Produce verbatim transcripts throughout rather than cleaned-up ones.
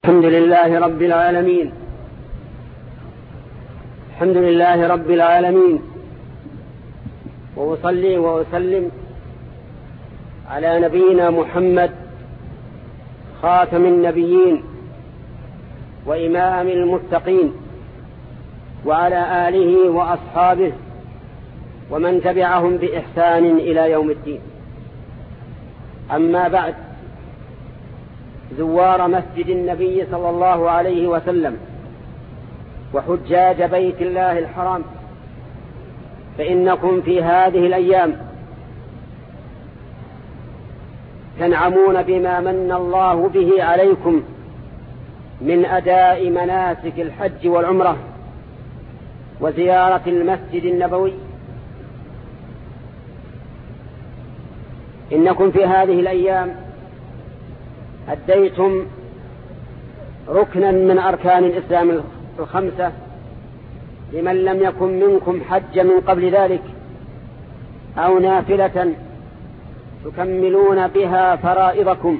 الحمد لله رب العالمين الحمد لله رب العالمين وأصلي وأسلم على نبينا محمد خاتم النبيين وإمام المتقين وعلى آله وأصحابه ومن تبعهم بإحسان إلى يوم الدين. أما بعد، زوار مسجد النبي صلى الله عليه وسلم وحجاج بيت الله الحرام، فإنكم في هذه الأيام تنعمون بما من الله به عليكم من أداء مناسك الحج والعمرة وزيارة المسجد النبوي. إنكم في هذه الأيام أديتم ركنا من أركان الإسلام الخمسة لمن لم يكن منكم حج من قبل ذلك، أو نافلة تكملون بها فرائضكم،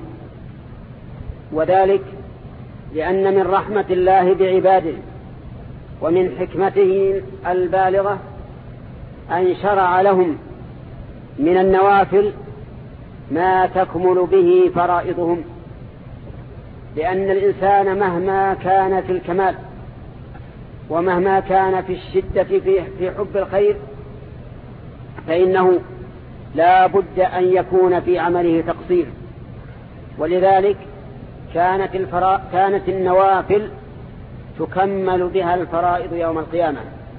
وذلك لأن من رحمة الله بعباده ومن حكمته البالغة أن شرع لهم من النوافل ما تكمل به فرائضهم، لأن الإنسان مهما كان في الكمال ومهما كان في الشدة في حب الخير فإنه لا بد أن يكون في عمله تقصير، ولذلك كانت, الفرا... كانت النوافل تكمل بها الفرائض يوم القيامة.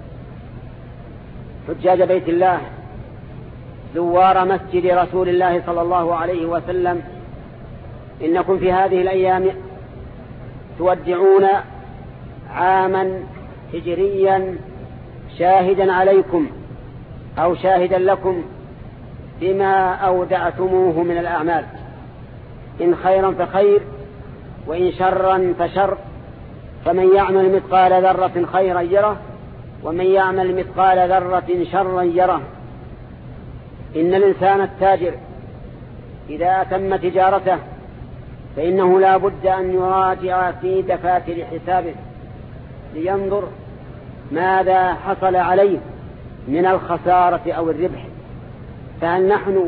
حجاج بيت الله زوار مسجد رسول الله صلى الله عليه وسلم، إنكم في هذه الأيام تودعون عاما هجريا شاهدا عليكم أو شاهدا لكم بما أودعتموه من الأعمال، إن خيرا فخير وإن شرا فشر، فمن يعمل مثقال ذرة خيرا يره ومن يعمل مثقال ذرة شرا يره. إن الإنسان التاجر إذا أتم تجارته فإنه لا بد أن يراجع في دفاتر حسابه لينظر ماذا حصل عليه من الخسارة أو الربح، فهل نحن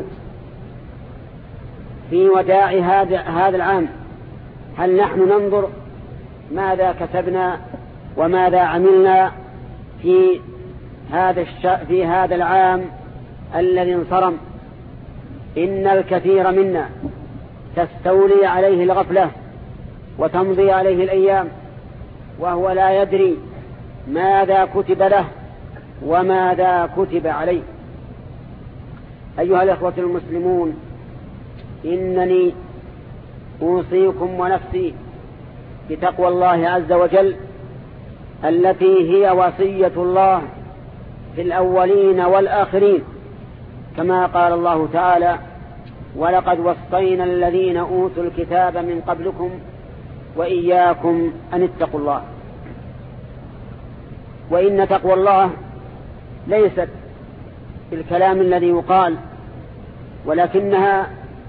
في وداع هذا هذا العام هل نحن ننظر ماذا كسبنا وماذا عملنا في هذا الش... في هذا العام الذي انصرم؟ إن الكثير منا تستولي عليه الغفلة وتمضي عليه الأيام وهو لا يدري ماذا كتب له وماذا كتب عليه. أيها الأخوة المسلمون، إنني أوصيكم ونفسي بتقوى الله عز وجل التي هي وصية الله في الأولين والآخرين، كما قال الله تعالى: ولقد وصينا الذين أوتوا الكتاب من قبلكم وإياكم أن اتقوا الله. وإن تقوى الله ليست بالكلام الذي يقال، ولكنها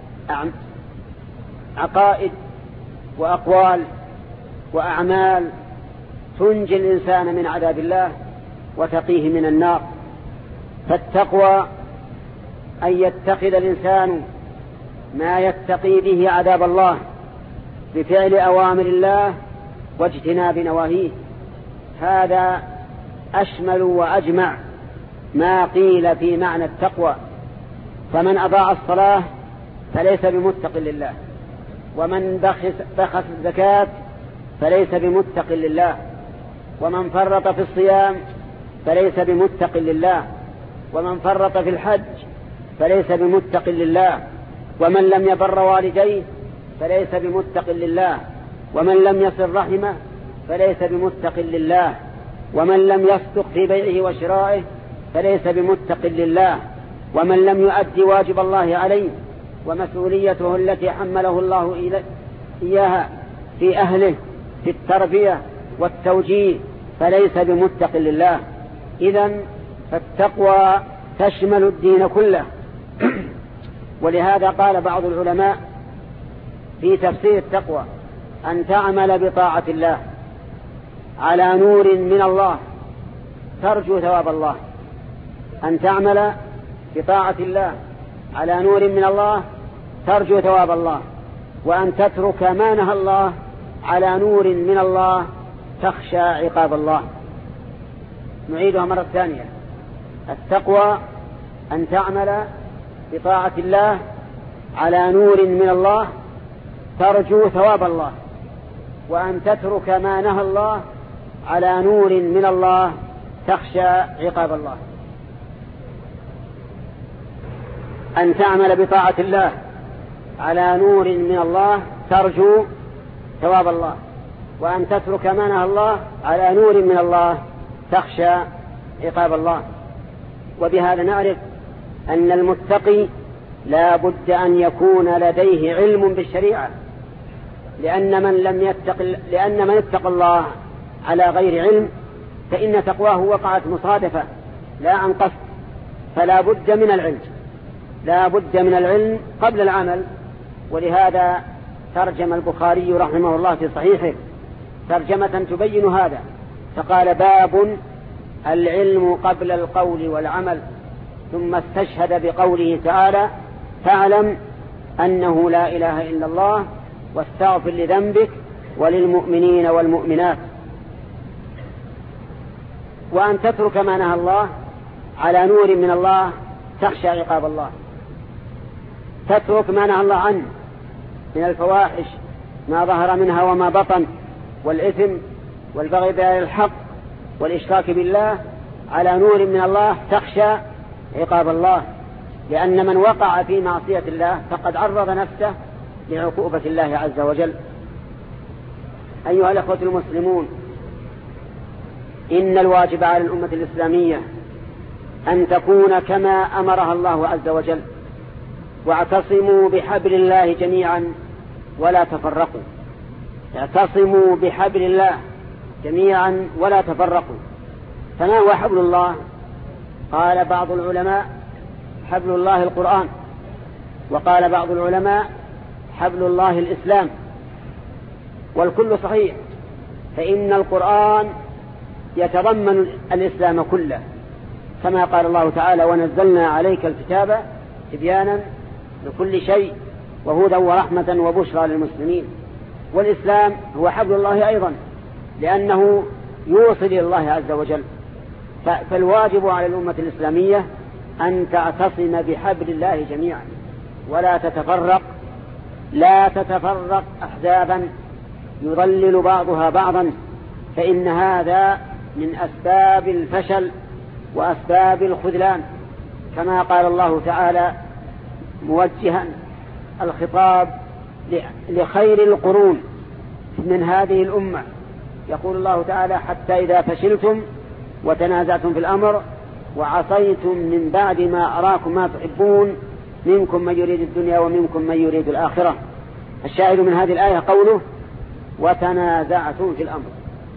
عقائد وأقوال وأعمال تنجي الإنسان من عذاب الله وتقيه من النار. فالتقوى أن يتخذ الإنسان ما يتقي به عذاب الله بفعل أوامر الله واجتناب نواهيه. هذا أشمل وأجمع ما قيل في معنى التقوى. فمن أضاع الصلاة فليس بمتق لله، ومن بخس, بخس الزكاة فليس بمتق لله، ومن فرط في الصيام فليس بمتق لله، ومن فرط في الحج فليس بمتق لله، ومن لم يبر والديه فليس بمتق لله، ومن لم يصل رحمه فليس بمتق لله، ومن لم يصدق في بيعه وشرائه فليس بمتق لله، ومن لم يؤدي واجب الله عليه ومسؤوليته التي حمله الله إياها في أهله في التربية والتوجيه فليس بمتق لله. إذن فالتقوى تشمل الدين كله. ولهذا قال بعض العلماء في تفسير التقوى: أن تعمل بطاعة الله على نور من الله ترجو ثواب الله، أن تعمل بطاعة الله على نور من الله ترجو ثواب الله، وأن تترك ما نهى الله على نور من الله تخشى عقاب الله. نعيدها مرة ثانية: التقوى أن تعمل بطاعة الله على نور من الله ترجو ثواب الله، وأن تترك ما نهى الله على نور من الله تخشى عقاب الله. أن تعمل بطاعة الله على نور من الله ترجو ثواب الله، وأن تترك ما نهى الله على نور من الله تخشى عقاب الله. وبهذا نعرف أن المتقي لا بد أن يكون لديه علم بالشريعة، لأن من لم يتق لأن من اتقى الله على غير علم فإن تقواه وقعت مصادفة لا عن قصد، فلا بد من العلم لا بد من العلم قبل العمل. ولهذا ترجم البخاري رحمه الله في صحيحه ترجمة تبين هذا، فقال: باب العلم قبل القول والعمل، ثم استشهد بقوله تعالى: فاعلم أنه لا إله إلا الله واستغفر لذنبك وللمؤمنين والمؤمنات. وأن تترك ما نهى الله على نور من الله تخشى عقاب الله، تترك ما نهى الله عنه من الفواحش ما ظهر منها وما بطن، والإثم والبغي بغير الحق والإشراك بالله على نور من الله تخشى عقاب الله، لأن من وقع في معصية الله فقد عرض نفسه لعقوبة الله عز وجل. أيها الأخوة المسلمون، إن الواجب على الأمة الإسلامية أن تكون كما أمرها الله عز وجل: واعتصموا بحبل الله جميعا ولا تفرقوا. اعتصموا بحبل الله جميعا ولا تفرقوا. فما هو حبل الله؟ قال بعض العلماء: حبل الله القرآن، وقال بعض العلماء: حبل الله الإسلام. والكل صحيح، فإن القرآن يتضمن الإسلام كله، كما قال الله تعالى: ونزلنا عليك الكتاب تبيانا لكل شيء وهدى ورحمة وبشرى للمسلمين. والإسلام هو حبل الله أيضا، لأنه يوصل إلى الله عز وجل. فالواجب على الأمة الإسلامية أن تعتصم بحبل الله جميعا ولا تتفرق لا تتفرق أحزابا يضلل بعضها بعضا، فإن هذا من أسباب الفشل وأسباب الخذلان، كما قال الله تعالى موجها الخطاب لخير القرون من هذه الأمة. يقول الله تعالى: حتى إذا فشلتم وتنازعتم في الأمر وعصيتم من بعد ما أراكم ما تحبون منكم من يريد الدنيا ومنكم من يريد الآخرة. الشاهد من هذه الآية قوله: وتنازعتم في الأمر.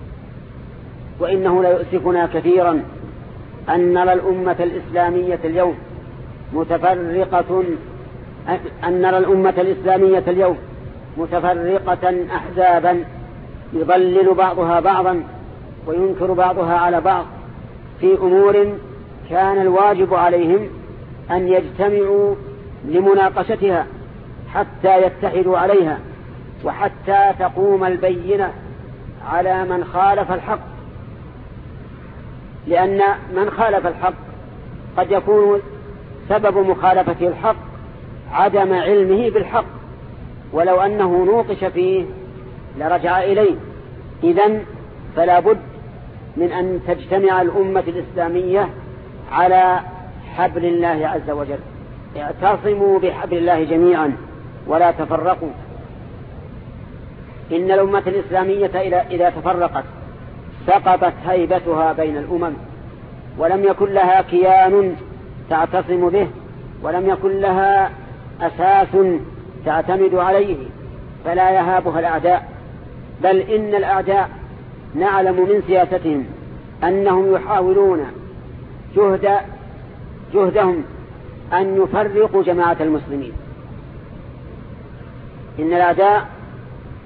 وإنه ليؤسفنا كثيرا أن نرى الأمة الإسلامية اليوم متفرقة أن نرى الأمة الإسلامية اليوم متفرقة أحزابا يضلل بعضها بعضا وينكر بعضها على بعض في أمور كان الواجب عليهم أن يجتمعوا لمناقشتها حتى يتحدوا عليها، وحتى تقوم البينة على من خالف الحق. لأن من خالف الحق قد يكون سبب مخالفته الحق عدم علمه بالحق، ولو أنه نوقش فيه لرجع إليه. إذن فلا بد من أن تجتمع الأمة الإسلامية على حبل الله عز وجل. اعتصموا بحبل الله جميعا ولا تفرقوا. إن الأمة الإسلامية إذا تفرقت سقطت هيبتها بين الأمم، ولم يكن لها كيان تعتصم به، ولم يكن لها أساس تعتمد عليه، فلا يهابها الأعداء. بل إن الأعداء نعلم من سياستهم أنهم يحاولون جهد جهدهم أن يفرقوا جماعة المسلمين. إن الأعداء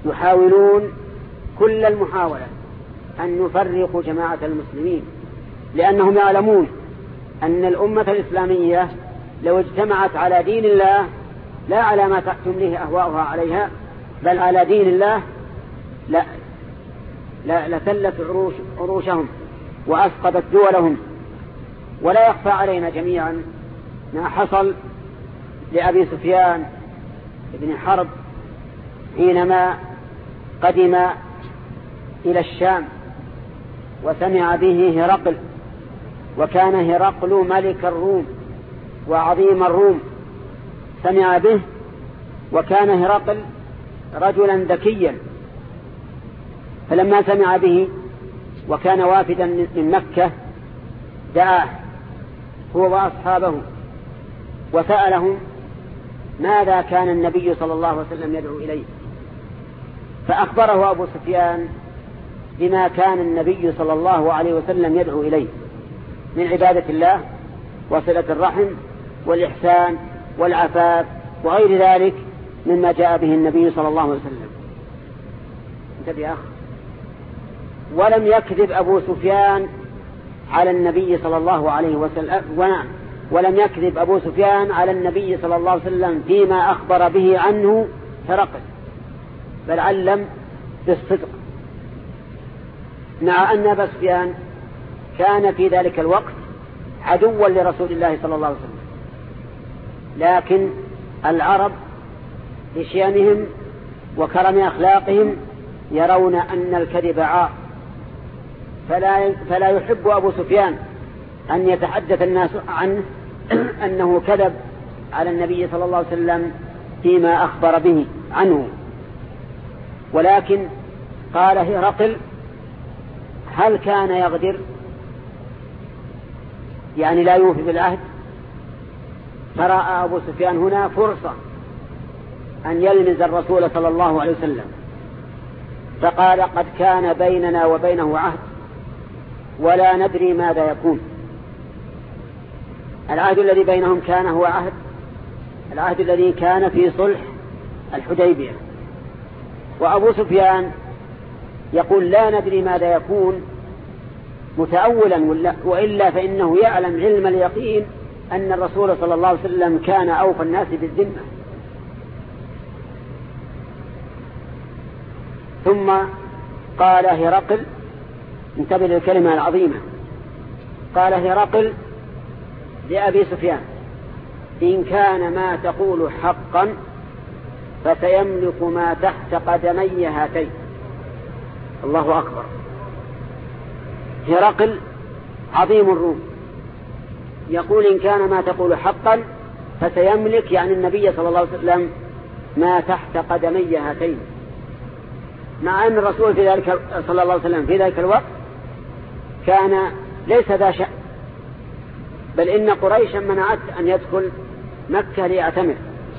يحاولون كل المحاولة أن يفرقوا جماعة المسلمين، لأنهم يعلمون أن الأمة الإسلامية لو اجتمعت على دين الله لا على ما تمليه أهواؤها عليها، بل على دين الله لا لثلت عروش عروشهم وأسقطت دولهم. ولا يخفى علينا جميعا ما حصل لأبي سفيان بن حرب حينما قدم إلى الشام وسمع به هرقل، وكان هرقل ملك الروم وعظيم الروم، سمع به، وكان هرقل رجلا ذكيا، فلما سمع به وكان وافدا من مكة دعاه هو وأصحابه وسألهم ماذا كان النبي صلى الله عليه وسلم يدعو إليه، فأخبره أبو سفيان بما كان النبي صلى الله عليه وسلم يدعو إليه من عبادة الله وصلة الرحم والإحسان والعفاف وغير ذلك مما جاء به النبي صلى الله عليه وسلم. انتبه يا أخ. ولم يكذب أبو سفيان على النبي صلى الله عليه وسلم، ولم يكذب أبو سفيان على النبي صلى الله عليه وسلم فيما أخبر به عنه هرقل، بل علم بالصدق، مع أن أبا سفيان كان في ذلك الوقت عدوا لرسول الله صلى الله عليه وسلم، لكن العرب بشيمهم وكرم أخلاقهم يرون أن الكذب عار، فلا, فلا يحب أبو سفيان أن يتحدث الناس عنه أنه كذب على النبي صلى الله عليه وسلم فيما أخبر به عنه. ولكن قال هرقل هل كان يغدر، يعني لا يوفي بالعهد؟ فرأى أبو سفيان هنا فرصة أن يلمز الرسول صلى الله عليه وسلم، فقال قد كان بيننا وبينه عهد ولا ندري ماذا يكون. العهد الذي بينهم كان هو عهد العهد الذي كان في صلح الحديبية، وأبو سفيان يقول لا ندري ماذا يكون متأولا، وإلا فإنه يعلم علم اليقين أن الرسول صلى الله عليه وسلم كان أوفى الناس بالذمة. ثم قال هرقل، انتبه للكلمة العظيمة، قال هرقل لأبي سفيان إن كان ما تقول حقا فسيملك ما تحت قدمي هاتين. الله أكبر. هرقل عظيم الروم يقول إن كان ما تقول حقا فسيملك، يعني النبي صلى الله عليه وسلم، ما تحت قدمي هاتين، مع أن الرسول في ذلك صلى الله عليه وسلم في ذلك الوقت كان ليس ذا شأن، بل إن قريشا منعت أن يدخل مكة ليعتمر.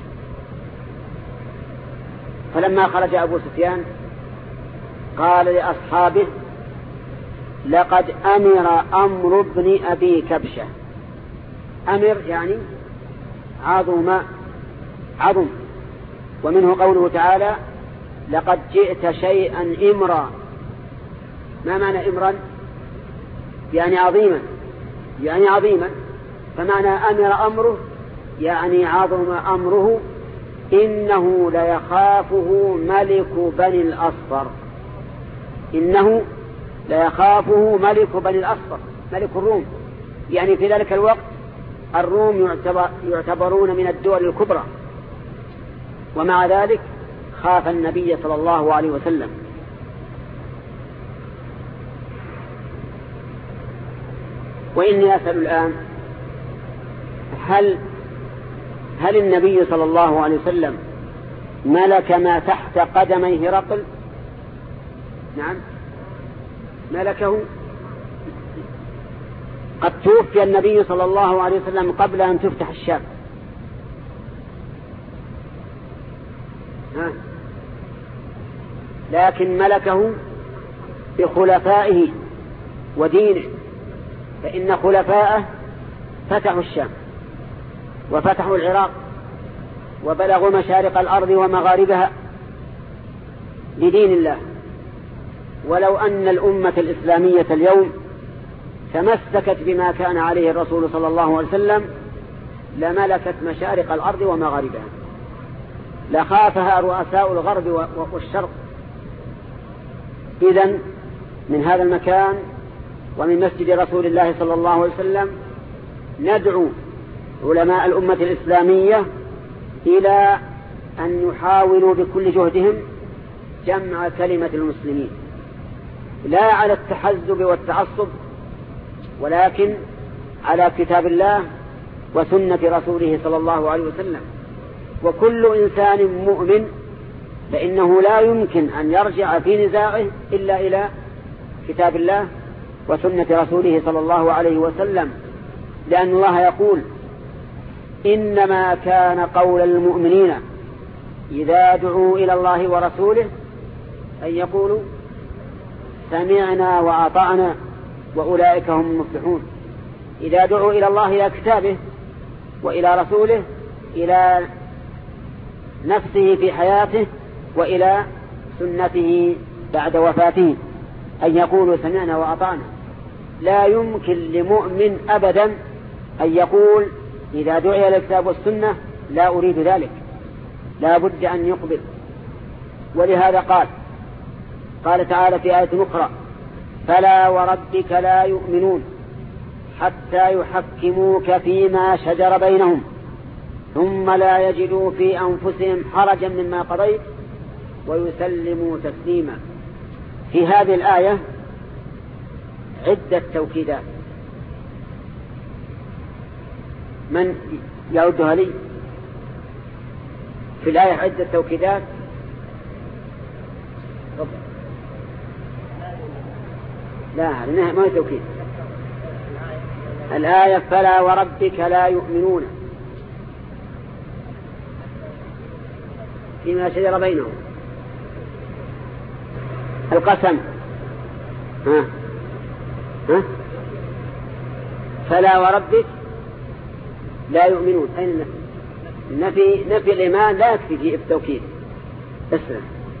فلما خرج أبو سفيان قال لأصحابه لقد أمر أمر ابن أبي كبشة. أمر يعني عظم عظم، ومنه قوله تعالى لقد جئت شيئا إمرا. ما معنى إمرا؟ يعني عظيما، يعني عظيما. فمعنى أمر أمره يعني عظم أمره، إنه ليخافه ملك بني الأصفر. إنه ليخافه ملك بني الأصفر، ملك الروم، يعني في ذلك الوقت الروم يعتبر يعتبرون من الدول الكبرى، ومع ذلك خاف النبي صلى الله عليه وسلم. وإني أسأل الآن هل هل النبي صلى الله عليه وسلم ملك ما تحت قدمي هرقل؟ نعم ملكه. قد توفي النبي صلى الله عليه وسلم قبل أن تفتح الشام، ها. لكن ملكه بخلفائه ودينه، فإن خلفائه فتحوا الشام وفتحوا العراق وبلغوا مشارق الأرض ومغاربها، بدين الله. ولو أن الأمة الإسلامية اليوم تمسكت بما كان عليه الرسول صلى الله عليه وسلم لملكت مشارق الأرض ومغاربها، لخافها رؤساء الغرب والشرق. إذن من هذا المكان ومن مسجد رسول الله صلى الله عليه وسلم ندعو علماء الأمة الإسلامية إلى أن يحاولوا بكل جهدهم جمع كلمة المسلمين، لا على التحزب والتعصب، ولكن على كتاب الله وسنة رسوله صلى الله عليه وسلم. وكل إنسان مؤمن فإنه لا يمكن أن يرجع في نزاعه إلا إلى كتاب الله وسنة رسوله صلى الله عليه وسلم، لأن الله يقول: إنما كان قول المؤمنين إذا دعوا إلى الله ورسوله أن يقولوا سمعنا وأطعنا وأولئك هم المفلحون. إذا دعوا إلى الله إلى كتابه وإلى رسوله، إلى نفسه في حياته وإلى سنته بعد وفاته، أن يقولوا سمعنا وأطعنا. لا يمكن لمؤمن أبدا أن يقول إذا دعي إلى الكتاب والسنة لا أريد ذلك، لا بد أن يقبل. ولهذا قال قال تعالى في آية أخرى: فلا وربك لا يؤمنون حتى يحكموك فيما شجر بينهم ثم لا يجدوا في أنفسهم حرجا مما قضيت ويسلموا تسليما. في هذه الآية عدة توكيدات. من يعدها لي؟ في الآية عدة توكيدات. لا، ما هي توكيد. الآية: فلا وربك لا يؤمنون فيما شجر بينهم. القسم: ها ها فلا وربك لا يؤمنون. أين النفي؟ النفي نفي الإيمان لا يكفي في التوكيد. اسمع: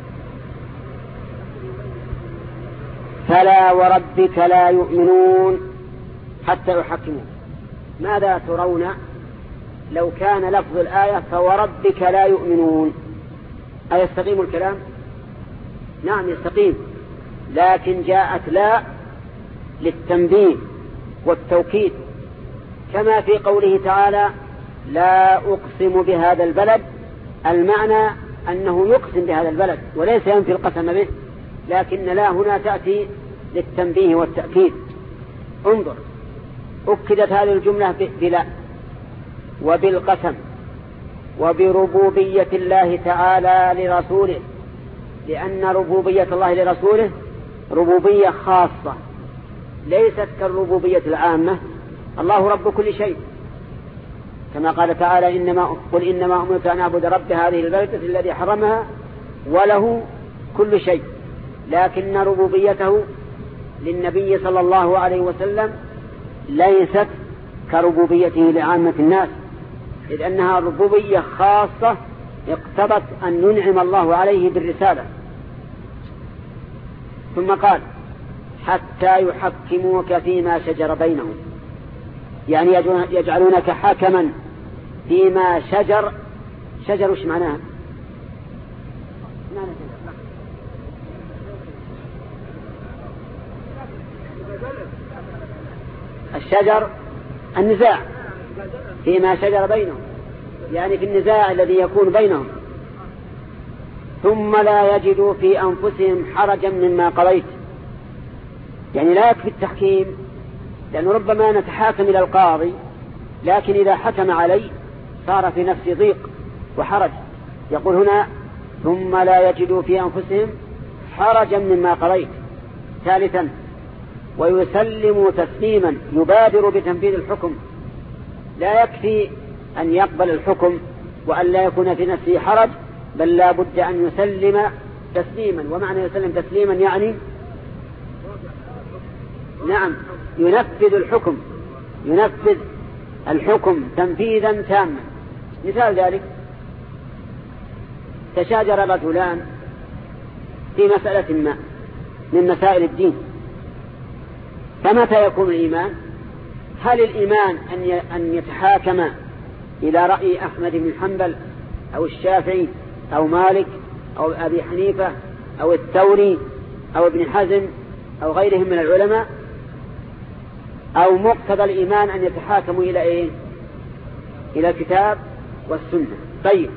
فلا وربك لا يؤمنون حتى يحكموا. ماذا ترون لو كان لفظ الآية فوربك لا يؤمنون؟ أيستقيم الكلام؟ نعم يستقيم، لكن جاءت لا للتنبيه والتوكيد، كما في قوله تعالى: لا أقسم بهذا البلد. المعنى أنه يقسم بهذا البلد وليس ينفي القسم به، لكن لا هنا تأتي للتنبيه والتأكيد. انظر، أكدت هذه الجملة بلا وبالقسم وبربوبية الله تعالى لرسوله، لأن ربوبية الله لرسوله ربوبية خاصة ليست كالربوبية العامة. الله رب كل شيء، كما قال تعالى: إنما قل إنما أمرت أن أعبد رب هذه البلدة الذي حرمها وله كل شيء. لكن ربوبيته للنبي صلى الله عليه وسلم ليست كربوبيته لعامة الناس، إذ أنها ربوبية خاصة اقتضت أن ينعم الله عليه بالرسالة. ثم قال: حتى يحكموك فيما شجر بينهم، يعني يجعلونك حكما فيما شجر. شجر وش معناها؟ الشجر النزاع، فيما شجر بينهم يعني في النزاع الذي يكون بينهم. ثم لا يجدوا في أنفسهم حرجا مما قضيت، يعني لا يكفي التحكيم، لأنه ربما نتحاكم إلى القاضي لكن إذا حكم علي صار في نفسي ضيق وحرج. يقول هنا: ثم لا يجدوا في أنفسهم حرجا مما قضيت. ثالثا: ويسلموا تسليما، يبادر بتنفيذ الحكم. لا يكفي أن يقبل الحكم وأن لا يكون في نفسه حرج، بل لا بد أن يسلم تسليما. ومعنى يسلم تسليما يعني نعم ينفذ الحكم، ينفذ الحكم تنفيذا تاما. مثال ذلك: تشاجر رجلان في مسألة ما من مسائل الدين، فمتى يكون الإيمان؟ هل الإيمان أن يتحاكم إلى رأي أحمد بن حنبل أو الشافعي أو مالك أو أبي حنيفة أو الثوري أو ابن حزم أو غيرهم من العلماء، أو مقتضى الإيمان أن يتحاكموا إلى إيه؟ إلى الكتاب والسنة؟ طيب،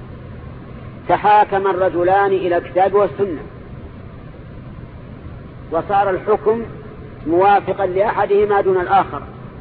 تحاكم الرجلان إلى الكتاب والسنة وصار الحكم موافقا لأحدهما دون الآخر،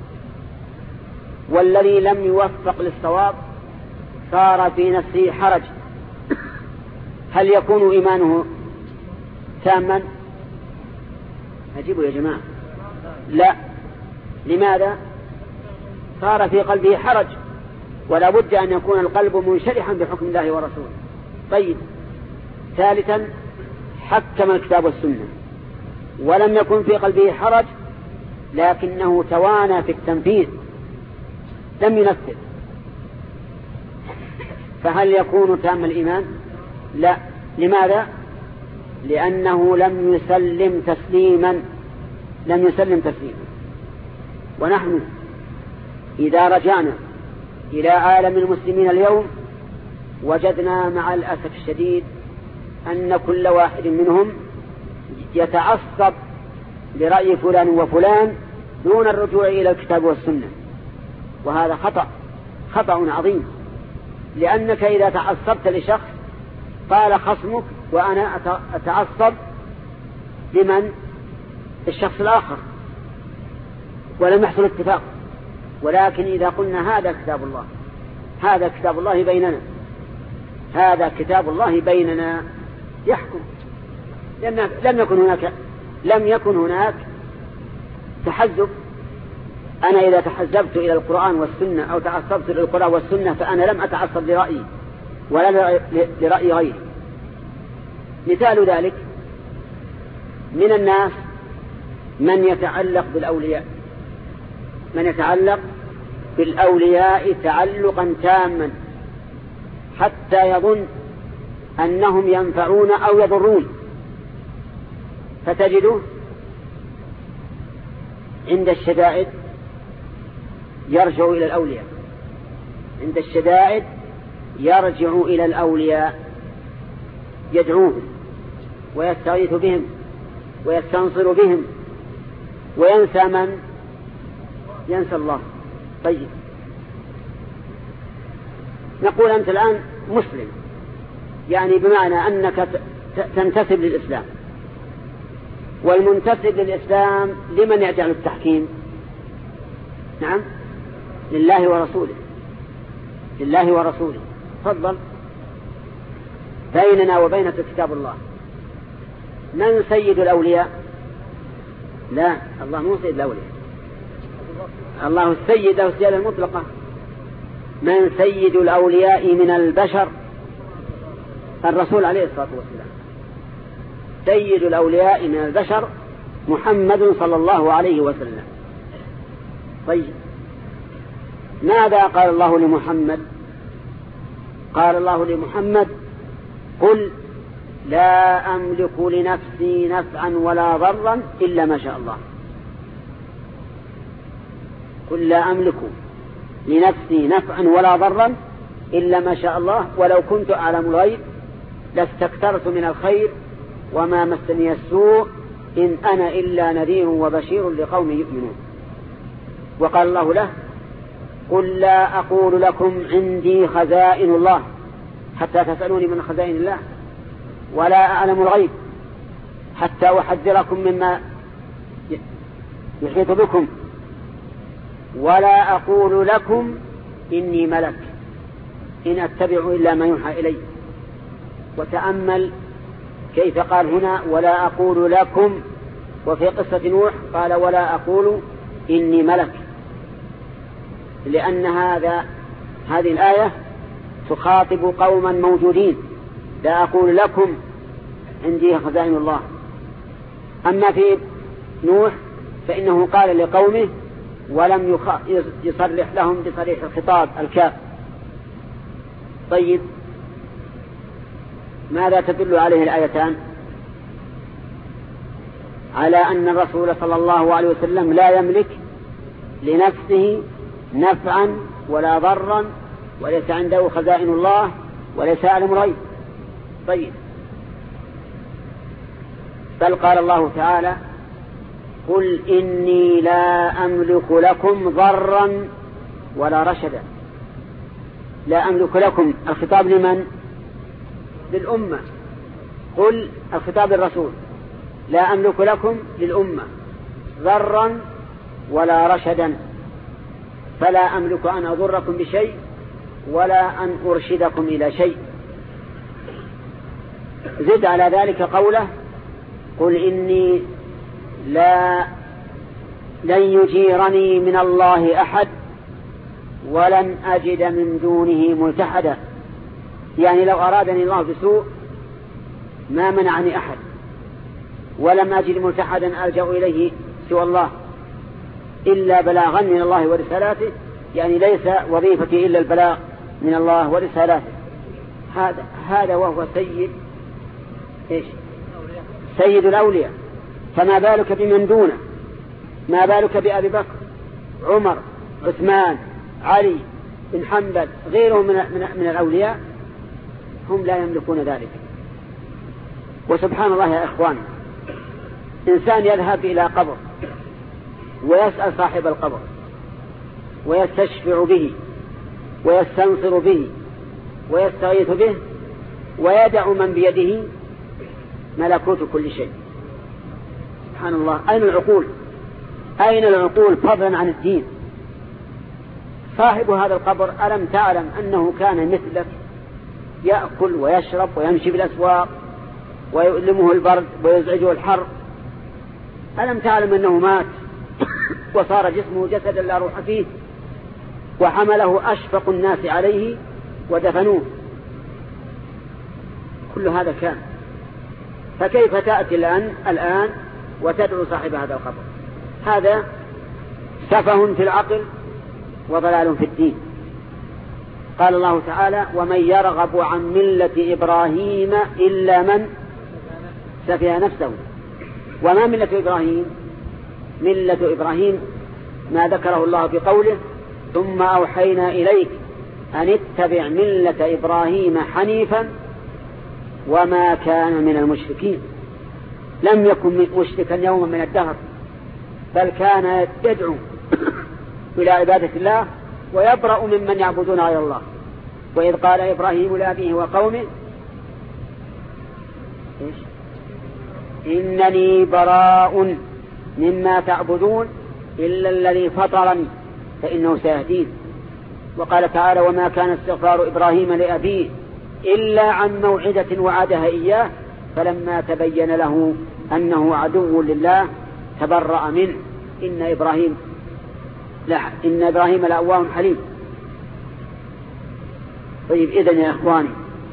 والذي لم يوفق للصواب صار في نفسه حرج، هل يكون إيمانه تاما؟ أجيبوا يا جماعة. لا. لماذا؟ صار في قلبه حرج، ولا بد أن يكون القلب منشرحا بحكم الله ورسوله. طيب، ثالثا حكم الكتاب والسنة ولم يكن في قلبه حرج، لكنه توانى في التنفيذ، لم ينفذ، فهل يكون تام الإيمان؟ لا. لماذا؟ لأنه لم يسلم تسليما لم يسلم تسليما ونحن إذا رجعنا إلى عالم المسلمين اليوم وجدنا مع الأسف الشديد أن كل واحد منهم يتعصب لرأي فلان وفلان دون الرجوع إلى الكتاب والسنة، وهذا خطأ خطأ عظيم، لأنك إذا تعصبت لشخص قال خصمك وأنا أتعصب لمن؟ الشخص الآخر، ولم يحصل اتفاق. ولكن إذا قلنا هذا كتاب الله هذا كتاب الله بيننا هذا كتاب الله بيننا يحكم، لأن لم يكن هناك لم يكن هناك تحزب. أنا إذا تحزبت إلى القرآن والسنة أو تعصبت للقرآن والسنة فأنا لم أتعصب لرأيي ولا لرأي غيري. مثال ذلك من الناس من يتعلق بالأولياء من يتعلق بالأولياء تعلقا تاما حتى يظن أنهم ينفعون أو يضرون، فتجده عند الشدائد يرجع إلى الأولياء عند الشدائد يرجع إلى الأولياء يدعوهم ويستغيث بهم ويستنصر بهم وينسى من؟ ينسى الله. طيب، نقول أنت الآن مسلم، يعني بمعنى أنك تنتسب للإسلام، والمنتسب للإسلام لمن يجعل التحكيم؟ نعم، لله ورسوله لله ورسوله. تفضل. بيننا وبينك كتاب الله. من سيد الأولياء؟ لا، الله مو سيد الأولياء، الله السيد له السيادة المطلقة. من سيد الأولياء من البشر؟ الرسول عليه الصلاة والسلام. سيد الأولياء من البشر محمد صلى الله عليه وسلم. طيب، ماذا قال الله لمحمد؟ قال الله لمحمد: قل لا أملك لنفسي نفعا ولا ضرا إلا ما شاء الله. قل لا أملك لنفسي نفعا ولا ضرا إلا ما شاء الله ولو كنت أعلم الغيب لاستكثرت من الخير وما مسني السوء إن أنا إلا نذير وبشير لقوم يؤمنون. وقال الله له: قل لا أقول لكم عندي خزائن الله حتى تسألوني من خزائن الله ولا أعلم الغيب حتى أحذركم مما يحيط بكم ولا أقول لكم إني ملك إن أتبع إلا ما يوحى إلي. وتأمل كيف قال هنا ولا أقول لكم، وفي قصة نوح قال ولا أقول إني ملك، لأن هذا هذه الآية تخاطب قوما موجودين. لا أقول لكم عندي خزائن الله. أما في نوح فإنه قال لقومه ولم يصرح لهم بصريح الخطاب الكاف. طيب، ماذا تدل عليه الآيتان؟ على أن الرسول صلى الله عليه وسلم لا يملك لنفسه نفعا ولا ضرا، وليس عنده خزائن الله، وليس يعلم الغيب. طيب، بل قال الله تعالى: قل إني لا أملك لكم ضرا ولا رشدا. لا أملك لكم، الخطاب لمن؟ للأمة. قل الخطاب للرسول، لا أملك لكم للأمة ضرا ولا رشدا، فلا أملك أن أضركم بشيء ولا أن أرشدكم إلى شيء. زد على ذلك قوله: قل إني لا لن يجيرني من الله أحد ولن أجد من دونه ملتحدا. يعني لو أرادني الله بسوء ما منعني أحد، ولم أجد ملتحدا ألجأ إليه سوى الله إلا بلاغا من الله ورسالاته، يعني ليس وظيفتي إلا البلاغ من الله ورسالاته. هذا هذا وهو سيد إيش؟ سيد الأولياء. فما بالك بمن دونه؟ ما بالك بأبي بكر، عمر، عثمان، علي بن حنبل، غيرهم من, من, من الأولياء؟ هم لا يملكون ذلك. وسبحان الله يا إخوان، إنسان يذهب إلى قبر ويسأل صاحب القبر ويستشفع به ويستنصر به ويستغيث به ويدع من بيده ملكوت كل شيء. سبحان الله، أين العقول؟ أين العقول فضلا عن الدين؟ صاحب هذا القبر ألم تعلم أنه كان مثلك يأكل ويشرب ويمشي بالأسواق ويؤلمه البرد ويزعجه الحر؟ ألم تعلم أنه مات وصار جسمه جسدا لا روح فيه، وحمله أشفق الناس عليه ودفنوه؟ كل هذا كان. فكيف تأتي الآن, الآن وتدعو صاحب هذا القبر؟ هذا سفه في العقل وضلال في الدين. قال الله تعالى: ومن يرغب عن ملة إبراهيم إلا من سفه نفسه. وما ملة إبراهيم؟ ملة إبراهيم ما ذكره الله في قوله: ثم أوحينا إليك أن اتبع ملة إبراهيم حنيفا وما كان من المشركين. لم يكن مشركا يوما من الدهر، بل كان يدعو إلى عبادة الله ويبرأ ممن يعبدون غير الله. وإذ قال إبراهيم لأبيه وقومه: إيش؟ إنني براء مما تعبدون إلا الذي فطرني فإنه سيهدين. وقال تعالى: وما كان استغفار إبراهيم لأبيه إلا عن موعدة وعدها إياه فلما تبين له أنه عدو لله تبرأ منه إن إبراهيم لا إن إبراهيم لأواه حليم. طيب، إذن يا إخواني،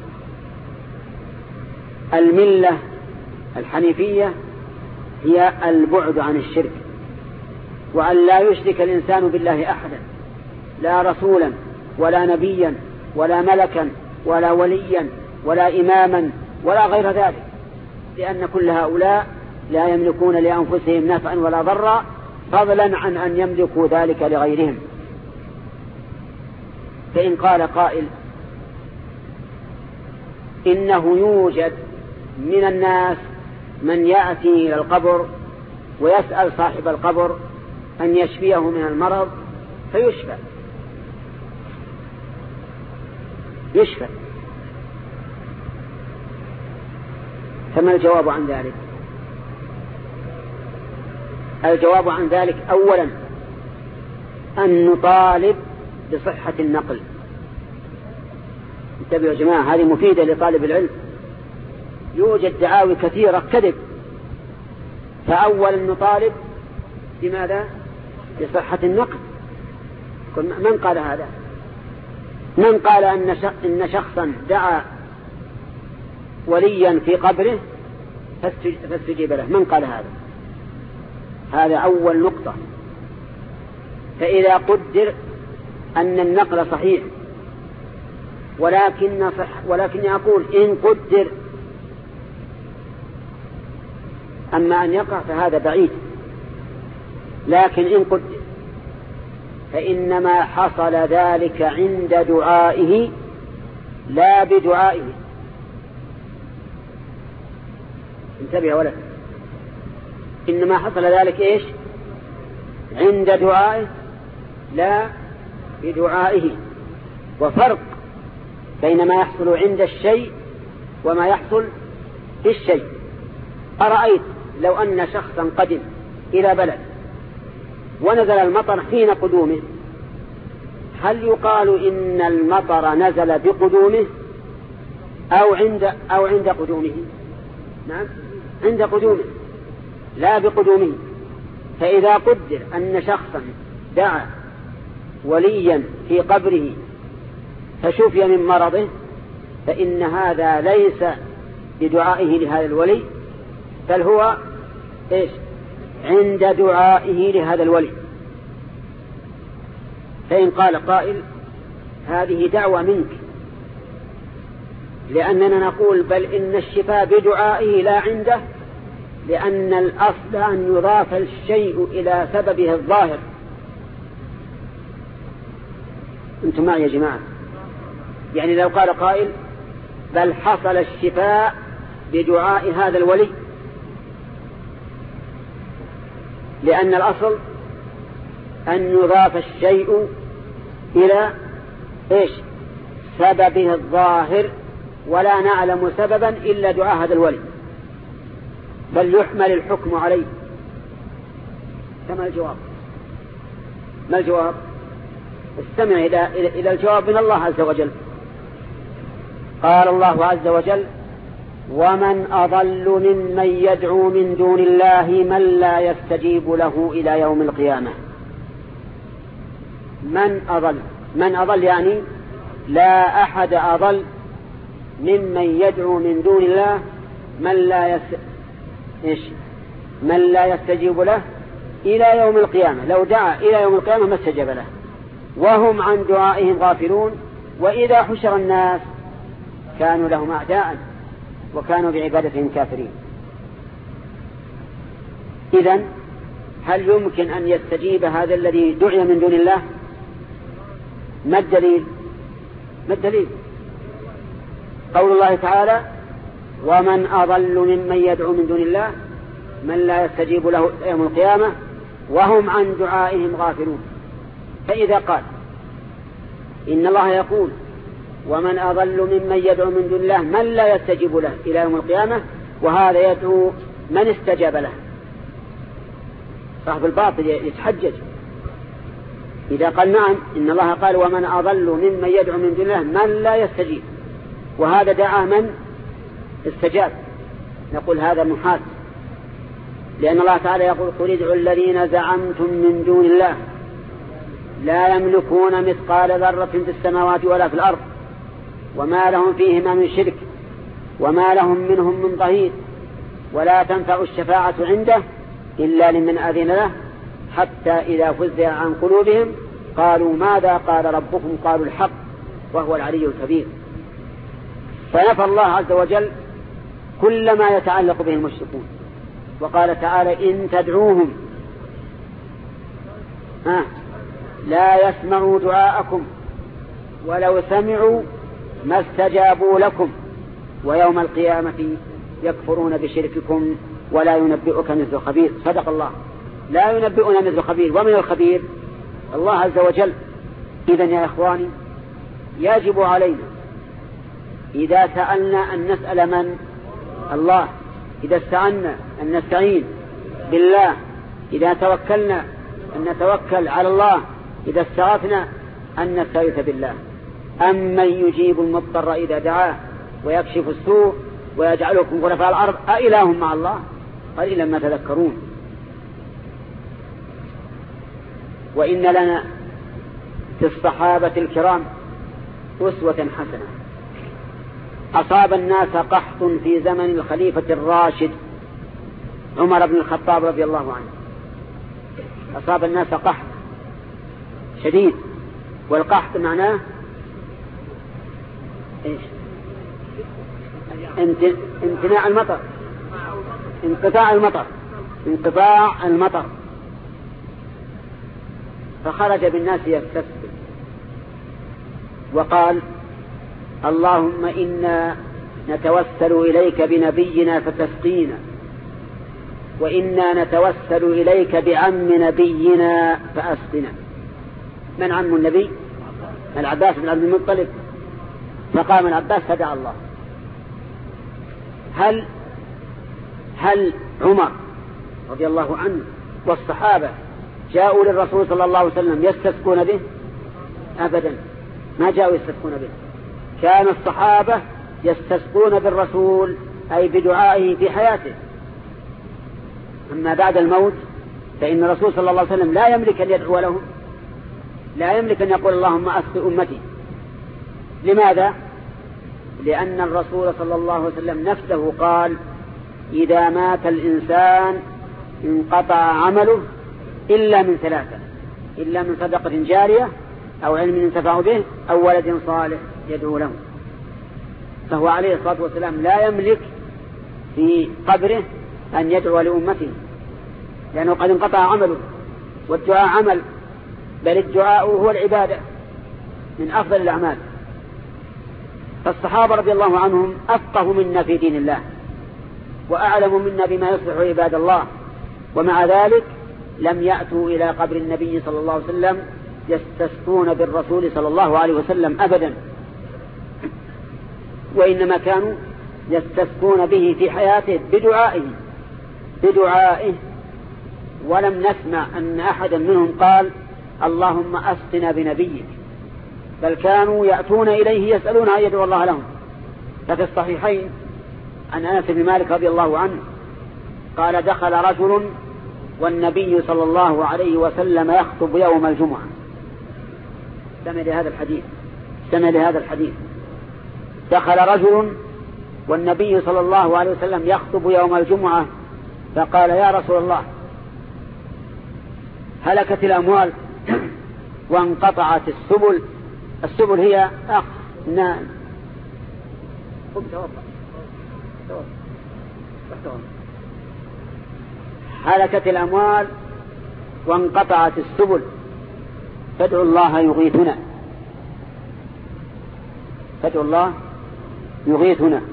الملة الحنيفية هي البعد عن الشرك، وأن لا يشرك الإنسان بالله أحدا، لا رسولا ولا نبيا ولا ملكا ولا وليا ولا إماما ولا غير ذلك، لأن كل هؤلاء لا يملكون لأنفسهم نفعا ولا ضرا، فضلا عن أن يملكوا ذلك لغيرهم. فإن قال قائل: إنه يوجد من الناس من يأتي إلى القبر ويسأل صاحب القبر أن يشفيه من المرض فيشفى يشفى فما الجواب عن ذلك؟ الجواب عن ذلك أولا أن نطالب بصحة النقل. انتبهوا يا جماعة، هذه مفيدة لطالب العلم. يوجد دعاوي كثيرة كذب، فأولا نطالب بماذا؟ بصحة النقل. من قال هذا؟ من قال أن شخصا دعا وليا في قبره فاستجيب له؟ من قال هذا؟ هذا أول نقطة. فإذا قدر أن النقل صحيح، ولكن صح ولكن أقول إن قدر أما أن يقع فهذا بعيد. لكن إن قدر فإنما حصل ذلك عند دعائه لا بدعائه. انتبه ولا إنما حصل ذلك إيش؟ عند دعائه لا بدعائه. وفرق بين ما يحصل عند الشيء وما يحصل في الشيء. أرأيت لو أن شخصا قدم إلى بلد ونزل المطر حين قدومه، هل يقال إن المطر نزل بقدومه أو عند أو عند قدومه؟ نعم، عند قدومه لا بقدومه. فإذا قدر أن شخصا دعا وليا في قبره فشفي من مرضه، فإن هذا ليس بدعائه لهذا الولي، بل هو إيش؟ عند دعائه لهذا الولي. فإن قال قائل هذه دعوة منك، لأننا نقول بل إن الشفاء بدعائه لا عنده، لأن الأصل أن يضاف الشيء إلى سببه الظاهر. أنتم معي يا جماعة؟ يعني لو قال قائل بل حصل الشفاء بدعاء هذا الولي، لأن الأصل أن يضاف الشيء إلى إيش؟ سببه الظاهر، ولا نعلم سببا إلا دعاء هذا الولي، بل يحمل الحكم عليه. كما الجواب؟ ما الجواب؟ استمع إلى, إلى الجواب من الله عز وجل. قال الله عز وجل ومن أضل ممن يدعو من دون الله من لا يستجيب له إلى يوم القيامة. من أضل، من أضل يعني لا أحد أضل ممن يدعو من دون الله من لا يس... إيش؟ من لا يستجيب له إلى يوم القيامة. لو دعا إلى يوم القيامة ما استجاب له، وهم عن دعائهم غافلون، وإذا حشر الناس كانوا لهم أعداء وكانوا بعبادتهم كافرين. إذن هل يمكن أن يستجيب هذا الذي دعي من دون الله؟ ما الدليل؟ ما الدليل؟ قول الله تعالى ومن أضل ممن يدعو من دون الله من لا يستجيب له يوم القيامة وهم عن دعائهم غافلون. فإذا قال إن الله يقول ومن أضل ممن يدعو من دون الله من لا يستجيب له إلى يوم القيامة، وهذا يدعو من استجاب له، صاحب الباطل يتحجج. إذا قال نعم إن الله قال ومن أضل ممن يدعو من دون الله من لا يستجيب، وهذا دعا من استجاب، نقول هذا محال، لأن الله تعالى يقول قل ادعوا الذين زعمتم من دون الله لا يملكون مثقال ذرة في السماوات ولا في الأرض وما لهم فيهما من شرك وما لهم منهم من ظهير ولا تنفع الشفاعة عنده إلا لمن أذن له حتى إذا فزع عن قلوبهم قالوا ماذا قال ربكم قالوا الحق وهو العلي الكبير. فنفى الله عز وجل كل ما يتعلق به المشركون، وقال تعالى إن تدعوهم ها لا يسمعوا دعاءكم ولو سمعوا ما استجابوا لكم ويوم القيامة يكفرون بشرككم ولا ينبئك مثل خبير. صدق الله، لا ينبئنا مثل خبير. ومن الخبير الله عز وجل. إذن يا إخواني يجب علينا إذا سألنا أن نسأل من؟ الله. إذا استعنا أن نستعين بالله. إذا توكلنا أن نتوكل على الله. إذا استغاثنا أن نستغيث بالله. أمن يجيب المضطر إذا دعاه ويكشف السوء ويجعلكم خلفاء الأرض أإله مع الله قليلا ما تذكرون. وإن لنا في الصحابة الكرام أسوة حسنة. أصاب الناس قحط في زمن الخليفة الراشد عمر بن الخطاب رضي الله عنه. أصاب الناس قحط شديد، والقحط معناه إيش؟ امتناع المطر انقطاع المطر انقطاع المطر فخرج بالناس يستسقي وقال اللهم إنا نتوسل إليك بنبينا فتسقينا وإنا نتوسل إليك بعم نبينا فأسقنا. من عم النبي؟ العباس بن عبد المطلب. فقام العباس فدعا الله. هل هل عمر رضي الله عنه والصحابة جاءوا للرسول صلى الله عليه وسلم يستسقون به؟ أبدا، ما جاءوا يستسقون به. كان الصحابة يستسقون بالرسول أي بدعائه في حياته. أما بعد الموت فإن الرسول صلى الله عليه وسلم لا يملك أن يدعو لهم، لا يملك أن يقول اللهم أسق أمتي. لماذا؟ لأن الرسول صلى الله عليه وسلم نفسه قال إذا مات الإنسان انقطع عمله إلا من ثلاثة، إلا من صدقة جارية أو علم ينتفع به أو ولد صالح يدعو له. فهو عليه الصلاة والسلام لا يملك في قبره أن يدعو لأمته لأنه قد انقطع عمله، والدعاء عمل، بل الدعاء هو العبادة من أفضل الأعمال. فالصحابة رضي الله عنهم أفقه منا في دين الله وأعلم منا بما يصلح عباد الله، ومع ذلك لم يأتوا إلى قبر النبي صلى الله عليه وسلم يستسقون بالرسول صلى الله عليه وسلم أبدا، وإنما كانوا يستسقون به في حياته بدعائه بدعائه ولم نسمع أن أحدا منهم قال اللهم أسقنا بنبيك، بل كانوا يأتون إليه يسألون أن يدعو الله لهم. ففي الصحيحين عن أنس بن مالك رضي الله عنه قال دخل رجل والنبي صلى الله عليه وسلم يخطب يوم الجمعة. استمع لهذا الحديث استمع لهذا الحديث دخل رجل والنبي صلى الله عليه وسلم يخطب يوم الجمعة فقال يا رسول الله هلكت الأموال وانقطعت السبل. السبل هي أخ نائم. هلكت الأموال وانقطعت السبل فادعوا الله يغيثنا فادعوا الله يغيثنا.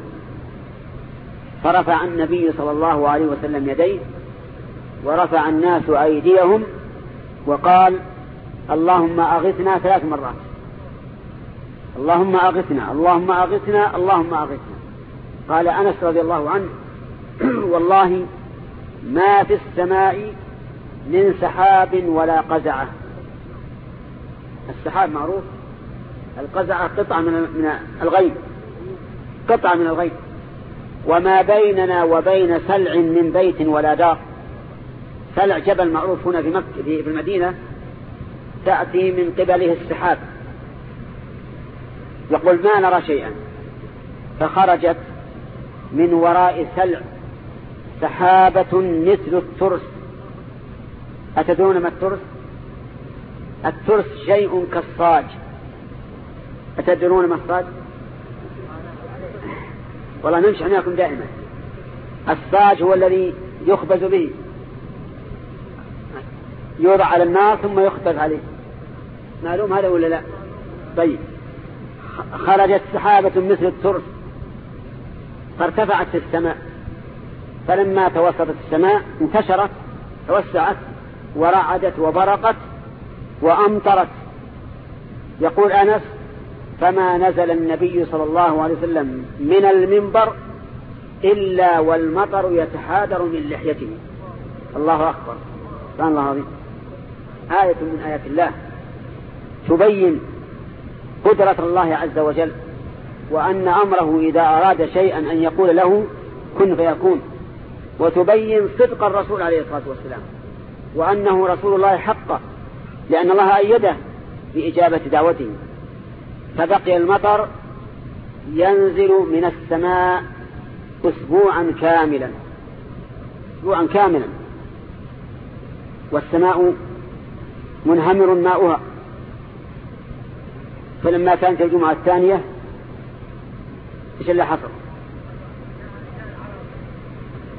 فرفع النبي صلى الله عليه وسلم يديه ورفع الناس أيديهم وقال اللهم أغثنا ثلاث مرات، اللهم أغثنا اللهم أغثنا اللهم أغثنا. قال أنس رضي الله عنه والله ما في السماء من سحاب ولا قزعة. السحاب معروف، القزعة قطعة من الغيب، قطعة من الغيب. وما بيننا وبين سلع من بيت ولا دار. سلع جبل معروف هنا في مكة في المدينة تأتي من قبله السحاب، يقول ما نرى شيئا. فخرجت من وراء سلع سحابة مثل الترس. أتدرون ما الترس؟ الترس شيء كالصاج. أتدرون ما الصاج؟ والله نمشي عناكم دائما. الصاج هو الذي يخبز به، يوضع على النار ثم يخبز عليه. معلوم هذا ولا لا؟ طيب. خرجت سحابة مثل الترس فارتفعت في السماء، فلما توسطت السماء انتشرت توسعت ورعدت وبرقت وأمطرت. يقول أنس فما نزل النبي صلى الله عليه وسلم من المنبر إلا والمطر يتحادر من لحيته. الله أكبر، سبحان الله العظيم. آية من آيات الله تبين قدرة الله عز وجل، وأن أمره إذا أراد شيئا أن يقول له كن فيكون، وتبين صدق الرسول عليه الصلاة والسلام وأنه رسول الله حقا، لأن الله أيده بإجابة دعوته. فبقي المطر ينزل من السماء أسبوعا كاملا أسبوعا كاملا والسماء منهمر ماؤها. فلما كانت الجمعة الثانية إيش اللي حصل؟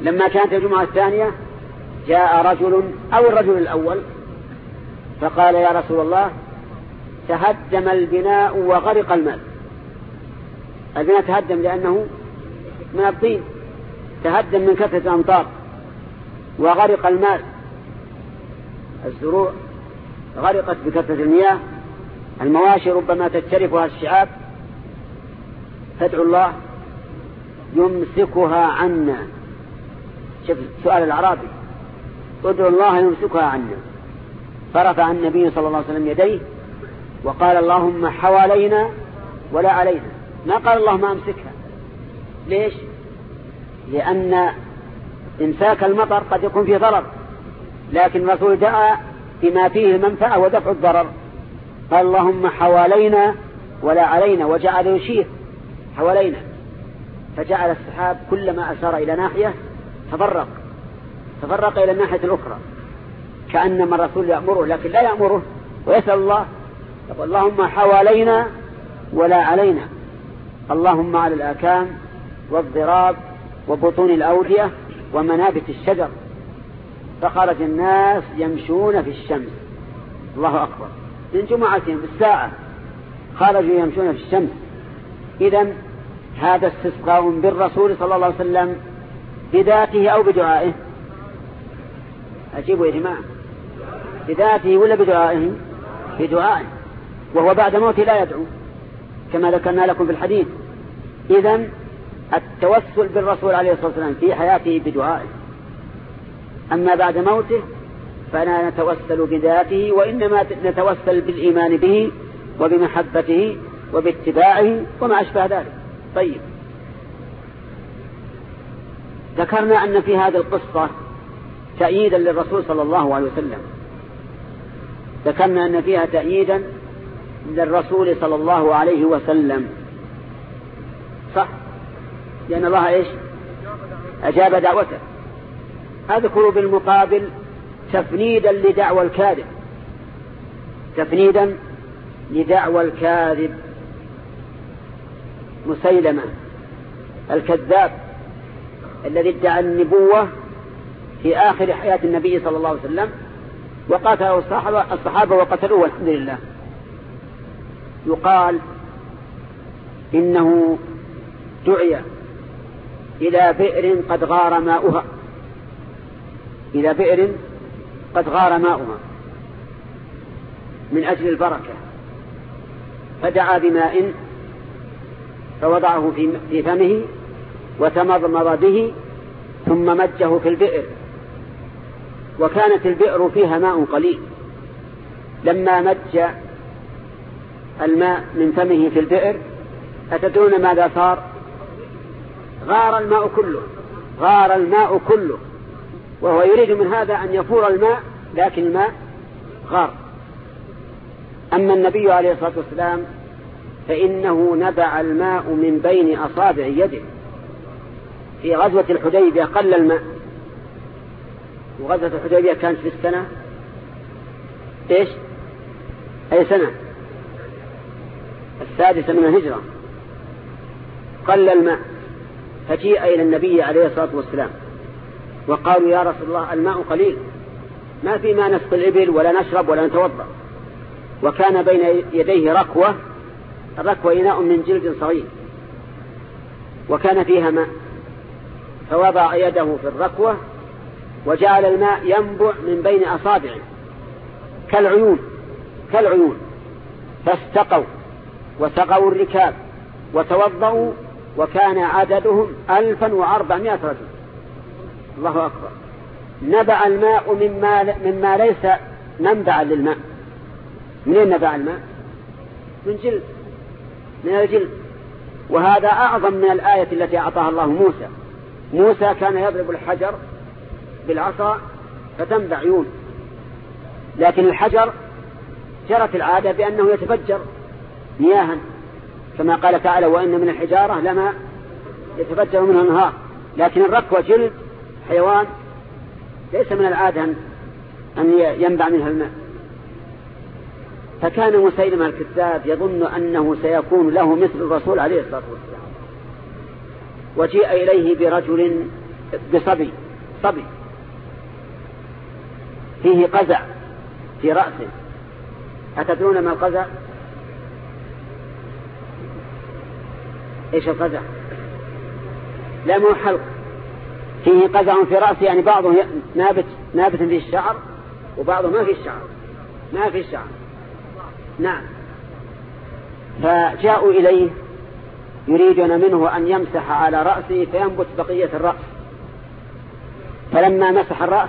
لما كانت الجمعة الثانية جاء رجل أو الرجل الأول فقال يا رسول الله تهدم البناء وغرق المال. البناء تهدم لأنه من الطين، تهدم من كثرة الأمطار، وغرق المال، الزروع غرقت بكثرة المياه، المواشي ربما تتشرفها الشعاب، فادعوا الله يمسكها عنا. شوف سؤال الأعرابي، ادعوا الله يمسكها عنا. فرفع النبي صلى الله عليه وسلم يديه وقال اللهم حوالينا ولا علينا، ما قال اللهم امسكها. ليش؟ لأن إمساك المطر قد يكون فيه ضرر، لكن الرسول دعا بما فيه المنفعة ودفع الضرر، قال اللهم حوالينا ولا علينا، وجعل يشير حوالينا، فجعل السحاب كلما أشار إلى ناحية تفرق تفرق إلى الناحية الأخرى، كأنما الرسول يأمره لكن لا يأمره ويسأل الله، يقول اللهم حوالينا ولا علينا، اللهم على الآكام والضراب وبطون الأودية ومنابت الشجر. فخرج الناس يمشون في الشمس، الله أكبر، من جمعتهم بالساعة خرجوا يمشون في الشمس. إذن هذا استسقاء بالرسول صلى الله عليه وسلم بذاته أو بدعائه؟ أجيبوا يا جماعة، بذاته ولا بدعائه؟ بدعائه، وهو بعد موته لا يدعو كما ذكرنا لكم في الحديث. إذن التوسل بالرسول عليه الصلاة والسلام في حياته بدعائه، أما بعد موته فلا نتوسل بذاته، وإنما نتوسل بالإيمان به وبمحبته وباتباعه وما أشبه ذلك. طيب، ذكرنا أن في هذه القصة تأييدا للرسول صلى الله عليه وسلم، ذكرنا أن فيها تأييدا للرسول صلى الله عليه وسلم، صح؟ لأن الله إيش؟ أجاب دعوته. أذكر بالمقابل تفنيدا لدعوى الكاذب، تفنيدا لدعوى الكاذب مسيلمة الكذاب الذي ادعى النبوة في آخر حياة النبي صلى الله عليه وسلم، وقاتله الصحابة, الصحابة وقتلوه والحمد لله. يقال إنه دعي إلى بئر قد غار ماؤها، إلى بئر قد غار ماؤها من أجل البركة، فدعا بماء فوضعه في فمه وتمضمض به ثم مجه في البئر، وكانت البئر فيها ماء قليل. لما مج الماء من فمه في البئر أتدرون ماذا صار؟ غار الماء كله، غار الماء كله، وهو يريد من هذا أن يفور الماء، لكن الماء غار. أما النبي عليه الصلاة والسلام فإنه نبع الماء من بين أصابع يده. في غزوة الحديبية قل الماء، وغزوة الحديبية كانت في السنة إيش؟ أي سنة؟ السادسة من الهجرة. قل الماء، فجيء إلى النبي عليه الصلاة والسلام وقالوا يا رسول الله الماء قليل، ما في ما نسقي الإبل ولا نشرب ولا نتوضأ. وكان بين يديه ركوة، الركوة إناء من جلد صغير وكان فيها ماء، فوضع يده في الركوة وجعل الماء ينبع من بين أصابعه كالعيون كالعيون فاستقوا وسقوا الركاب وتوضأوا، وكان عددهم ألفا وأربعمائة رجل. الله أكبر. نبع الماء مما, مما ليس منبعا للماء. منين نبع الماء؟ من جلد، من الجلد. وهذا أعظم من الآية التي أعطاها الله موسى. موسى كان يضرب الحجر بالعصا فتنبع عيون، لكن الحجر جرت العادة بأنه يتفجر مياها، كما قال تعالى وإن من الحجارة لما يتفجر منها الأنهار. لكن الركوة جلد حيوان ليس من العادة أن ينبع منها الماء. فكان مسيلمة الكذاب يظن أنه سيكون له مثل الرسول عليه الصلاة والسلام، وجيء إليه برجل بصبي صبي فيه قزع في رأسه. أتدرون ما القزع؟ إيش القزع؟ لا مو حلق، فيه قزع في رأسه، يعني بعضه نابت نابت فيه الشعر وبعضه ما فيه الشعر، ما فيه الشعر. نعم. فجاءوا إليه يريدون منه أن يمسح على رأسه فينبت بقية الرأس. فلما مسح الرأس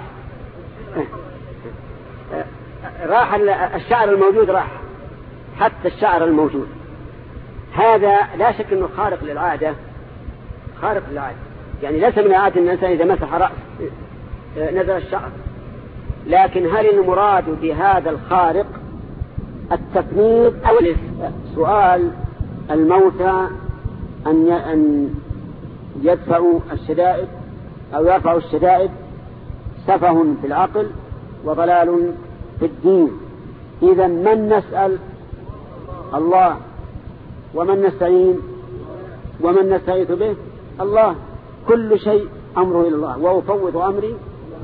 راح الشعر الموجود، راح حتى الشعر الموجود. هذا لا شك أنه خارق للعادة، خارق للعادة، يعني ليس من العادة أن الإنسان إذا مسح رأس نزل الشعر. لكن هل المراد بهذا الخارق التفنيد أو سؤال الموتى أن يدفعوا الشدائد أو يرفعوا الشدائد؟ سفه في العقل وضلال في الدين. إذا من نسأل؟ الله. ومن نستعين ومن نستعيث به؟ الله. كل شيء أمره إلى الله، وأفوض أمري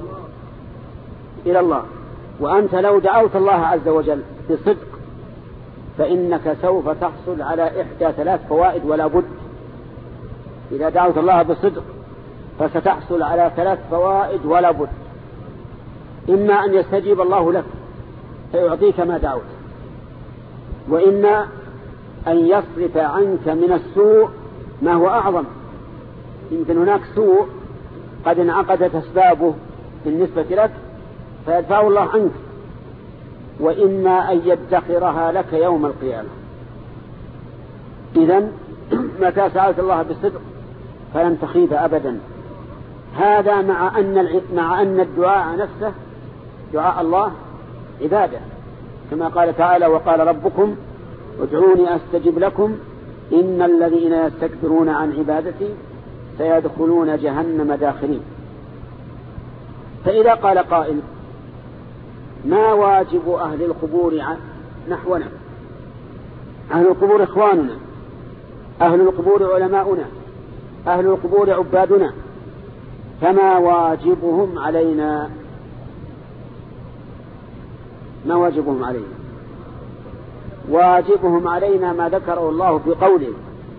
إلى الله. وأنت لو دعوت الله عز وجل بصدق فإنك سوف تحصل على إحدى ثلاث فوائد ولا بد. إذا دعوت الله بصدق فستحصل على ثلاث فوائد ولا بد. إما أن يستجيب الله لك فيعطيك ما دعوت، وإما أن يصرف عنك من السوء ما هو أعظم. يمكن هناك سوء قد انعقدت أسبابه بالنسبة لك فيدفعه الله عنك، وإما أن يدخرها لك يوم القيامة. إذن متى سألت الله بالصدق فلن تخيب أبدا. هذا مع أن مع أن الدعاء نفسه دعاء الله عبادة، كما قال تعالى: وقال ربكم ادعوني أستجب لكم إن الذين يستكبرون عن عبادتي سيدخلون جهنم داخرين. فإذا قال قائل: ما واجب أهل القبور نحونا؟ أهل القبور إخواننا، أهل القبور علماؤنا، أهل القبور عبادنا، فما واجبهم علينا؟ ما واجبهم علينا؟ واجبهم علينا ما ذكره الله في قوله: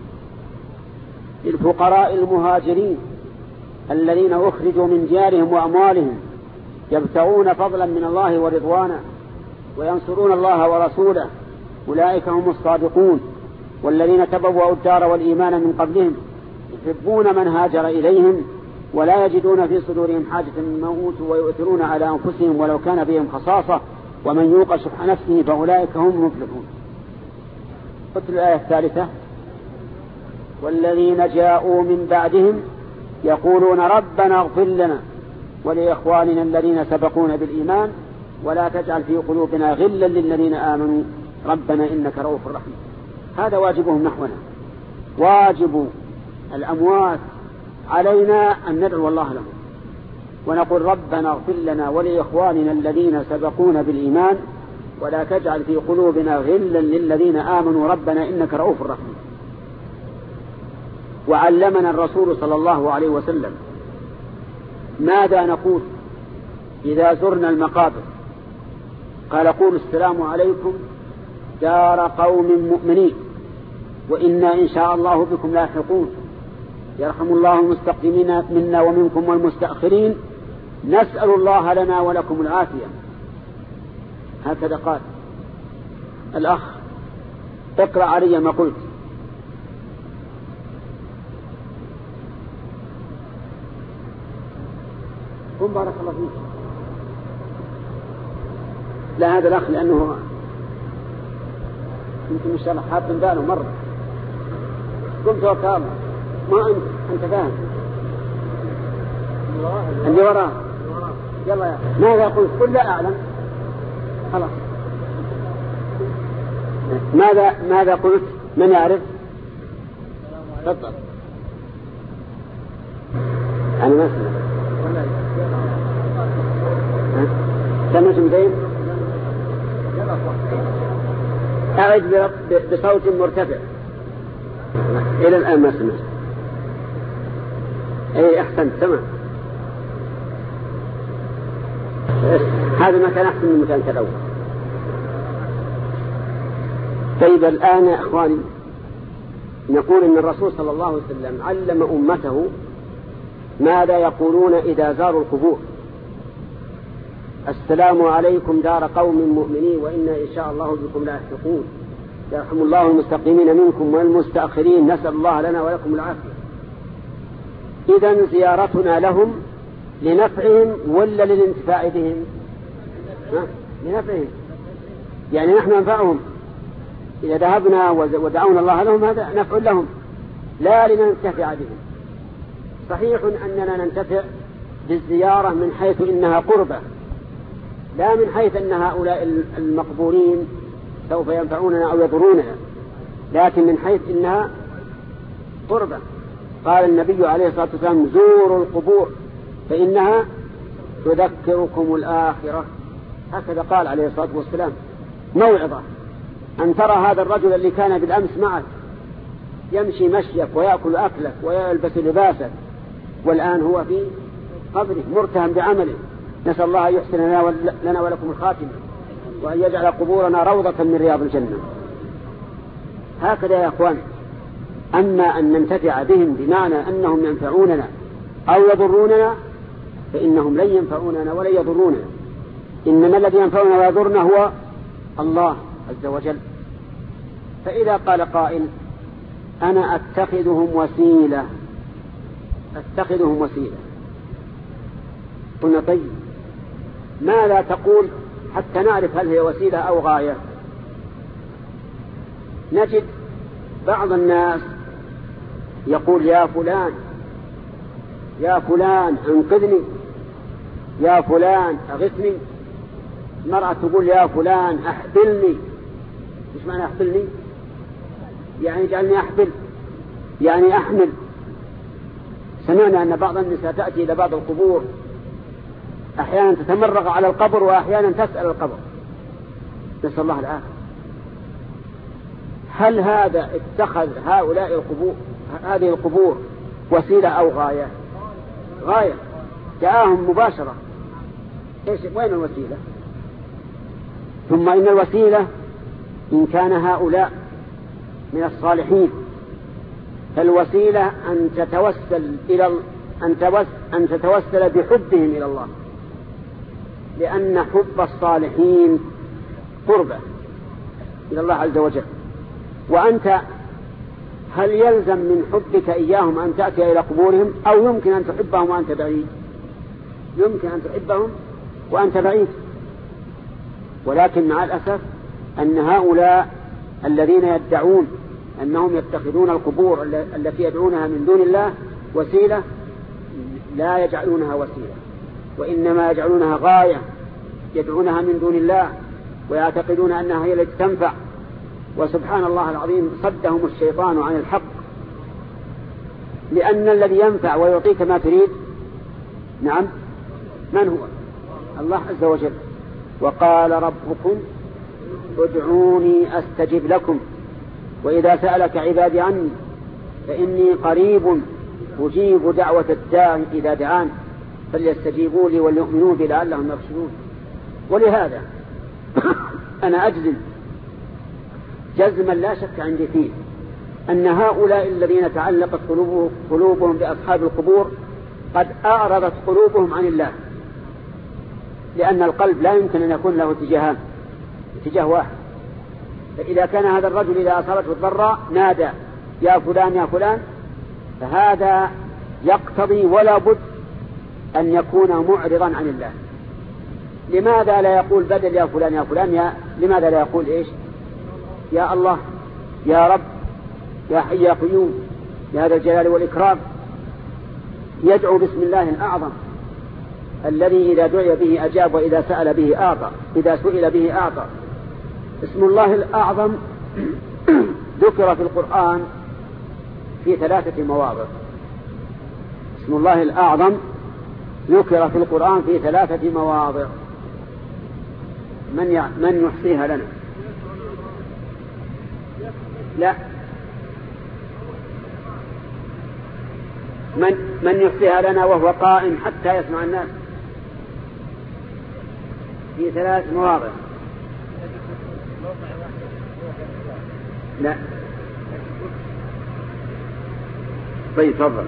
للفقراء المهاجرين الذين أخرجوا من ديارهم وأموالهم يبتغون فضلا من الله ورضوانا وينصرون الله ورسوله أولئك هم الصادقون. والذين تبوأوا الدار والإيمان من قبلهم يحبون من هاجر إليهم ولا يجدون في صدورهم حاجة مما أوتوا ويؤثرون على أنفسهم ولو كان بهم خصاصة ومن يوق شح نفسه فأولئك هم المفلحون. قلت الآية الثالثة: والذين جاءوا من بعدهم يقولون ربنا اغفر لنا ولإخواننا الذين سبقونا بالإيمان ولا تجعل في قلوبنا غلا للذين آمنوا ربنا إنك رؤوف رحيم. هذا واجبهم نحونا. واجب الأموات علينا أن ندعو الله لهم ونقول ربنا اغفر لنا ولإخواننا الذين سبقونا بالإيمان ولا تجعل في قلوبنا غلا للذين آمنوا ربنا إنك رؤوف رحيم. وعلمنا الرسول صلى الله عليه وسلم ماذا نقول إذا زرنا المقابر. قال: قولوا السلام عليكم دار قوم مؤمنين وإنا إن شاء الله بكم لاحقون يرحم الله المستقدمين منا ومنكم والمستأخرين نسأل الله لنا ولكم العافية. هكذا قال. الأخ اقرأ علي ما قلت. قم بارك الله فيك. لا هذا الأخ لأنه يمكن إن شاء الله حاط باله مرة. قم توكل الله. ما أنت أنت فاهم اللي وراه. يلا يا ماذا قلت؟ قل لا أعلم. خلاص. ماذا ماذا قلت؟ من يعرف؟ تفضل. أنا ما سمعت. سمعتم زين؟ أعد بصوت مرتفع. إلى الآن ما سمعت. أي أحسنت. تمام. هذا مكان أحسن من مكان الأول. طيب الآن يا أخواني نقول إن الرسول صلى الله عليه وسلم علم أمته ماذا يقولون إذا زاروا القبور. السلام عليكم دار قوم مؤمنين وإنا إن شاء الله بكم لاحقون، يرحم الله المستقيمين منكم والمستأخرين، نسأل الله لنا ولكم العافية. إذن زيارتنا لهم لنفعهم ولا للانتفاع بهم؟ لنفعهم، يعني نحن ننفعهم إذا ذهبنا ودعونا الله لهم، هذا نفع لهم لا لننتفع بهم. صحيح أننا ننتفع بالزيارة من حيث إنها قربة، لا من حيث أن هؤلاء المقبورين سوف ينفعوننا أو يضروننا، لكن من حيث إنها قربة. قال النبي عليه الصلاة والسلام زوروا القبور فإنها تذكركم الآخرة، هكذا قال عليه الصلاة والسلام. موعظة أن ترى هذا الرجل اللي كان بالأمس معك يمشي مشيك ويأكل أكلك ويلبس لباسك، والآن هو في قبره مرتهم بعمله. نسأل الله يحسن لنا ولكم الخاتمة، وأن يجعل قبورنا روضة من رياض الجنة. هكذا يا أخوان. أما أن ننتفع بهم بمعنى أنهم ينفعوننا أو يضروننا فإنهم لن ينفعوننا ولا يضروننا، إنما الذي ينفعنا ويضرنا هو الله عز وجل. فإذا قال قائل أنا أتخذهم وسيلة أتخذهم وسيلة قلنا طيب ما لا تقول حتى نعرف هل هي وسيلة أو غاية؟ نجد بعض الناس يقول يا فلان يا فلان انقذني، يا فلان أغثني. المرأة تقول يا فلان أحبلني. مش معنى أحبلني؟ يعني جعلني أحبل، يعني أحمل. سمعنا أن بعض النساء تأتي إلى بعض القبور أحيانا تتمرغ على القبر وأحيانا تسأل القبر، نسأل الله العافية. هل هذا اتخذ هؤلاء القبور هذه القبور وسيلة أو غاية؟ غاية، جاءهم مباشرة. إيش وين الوسيلة؟ ثم إن الوسيلة إن كان هؤلاء من الصالحين فالوسيلة أن تتوسل إلى أن توسل أن تتوسل بحبهم إلى الله، لأن حب الصالحين قربة إلى الله عز وجل. وأنت هل يلزم من حبك إياهم أن تأتي إلى قبورهم، أو يمكن أن تحبهم وأنت بعيد؟ يمكن أن تحبهم وأنت بعيد. ولكن مع الأسف أن هؤلاء الذين يدعون أنهم يتخذون القبور التي يدعونها من دون الله وسيلة لا يجعلونها وسيلة، وإنما يجعلونها غاية يدعونها من دون الله ويعتقدون أنها هي التي تنفع. وسبحان الله العظيم صدهم الشيطان عن الحق، لأن الذي ينفع ويعطيك ما تريد نعم من هو؟ الله عز وجل. وقال ربكم ادعوني أستجب لكم وإذا سألك عبادي عني فإني قريب أجيب دعوة الداعي إذا دعان فليستجيبوا لي وليؤمنوا بي لعلهم يرشدون. ولهذا أنا أجزم جزما لا شك عندي فيه أن هؤلاء الذين تعلقت قلوبهم بأصحاب القبور قد أعرضت قلوبهم عن الله، لأن القلب لا يمكن أن يكون له اتجاهان، اتجاه واحد. فإذا كان هذا الرجل إذا أصابته الضراء نادى يا فلان يا فلان، فهذا يقتضي ولا بد أن يكون معرضا عن الله. لماذا لا يقول بدل يا فلان يا فلان يا لماذا لا يقول إيش؟ يا الله يا رب يا حي يا قيوم يا ذا الجلال والإكرام. يدعو باسم الله الأعظم الذي إذا دعي به أجاب وإذا سأل به أعطى إذا سئل به أعطى. اسم الله الأعظم ذكر في القرآن في ثلاثة مواضع. اسم الله الأعظم ذكر في القرآن في ثلاثة مواضع. من من يحصيها لنا؟ لا، من من يحصيها لنا وهو قائم حتى يسمع الناس؟ في ثلاث مواضع. لا طيب تفضل.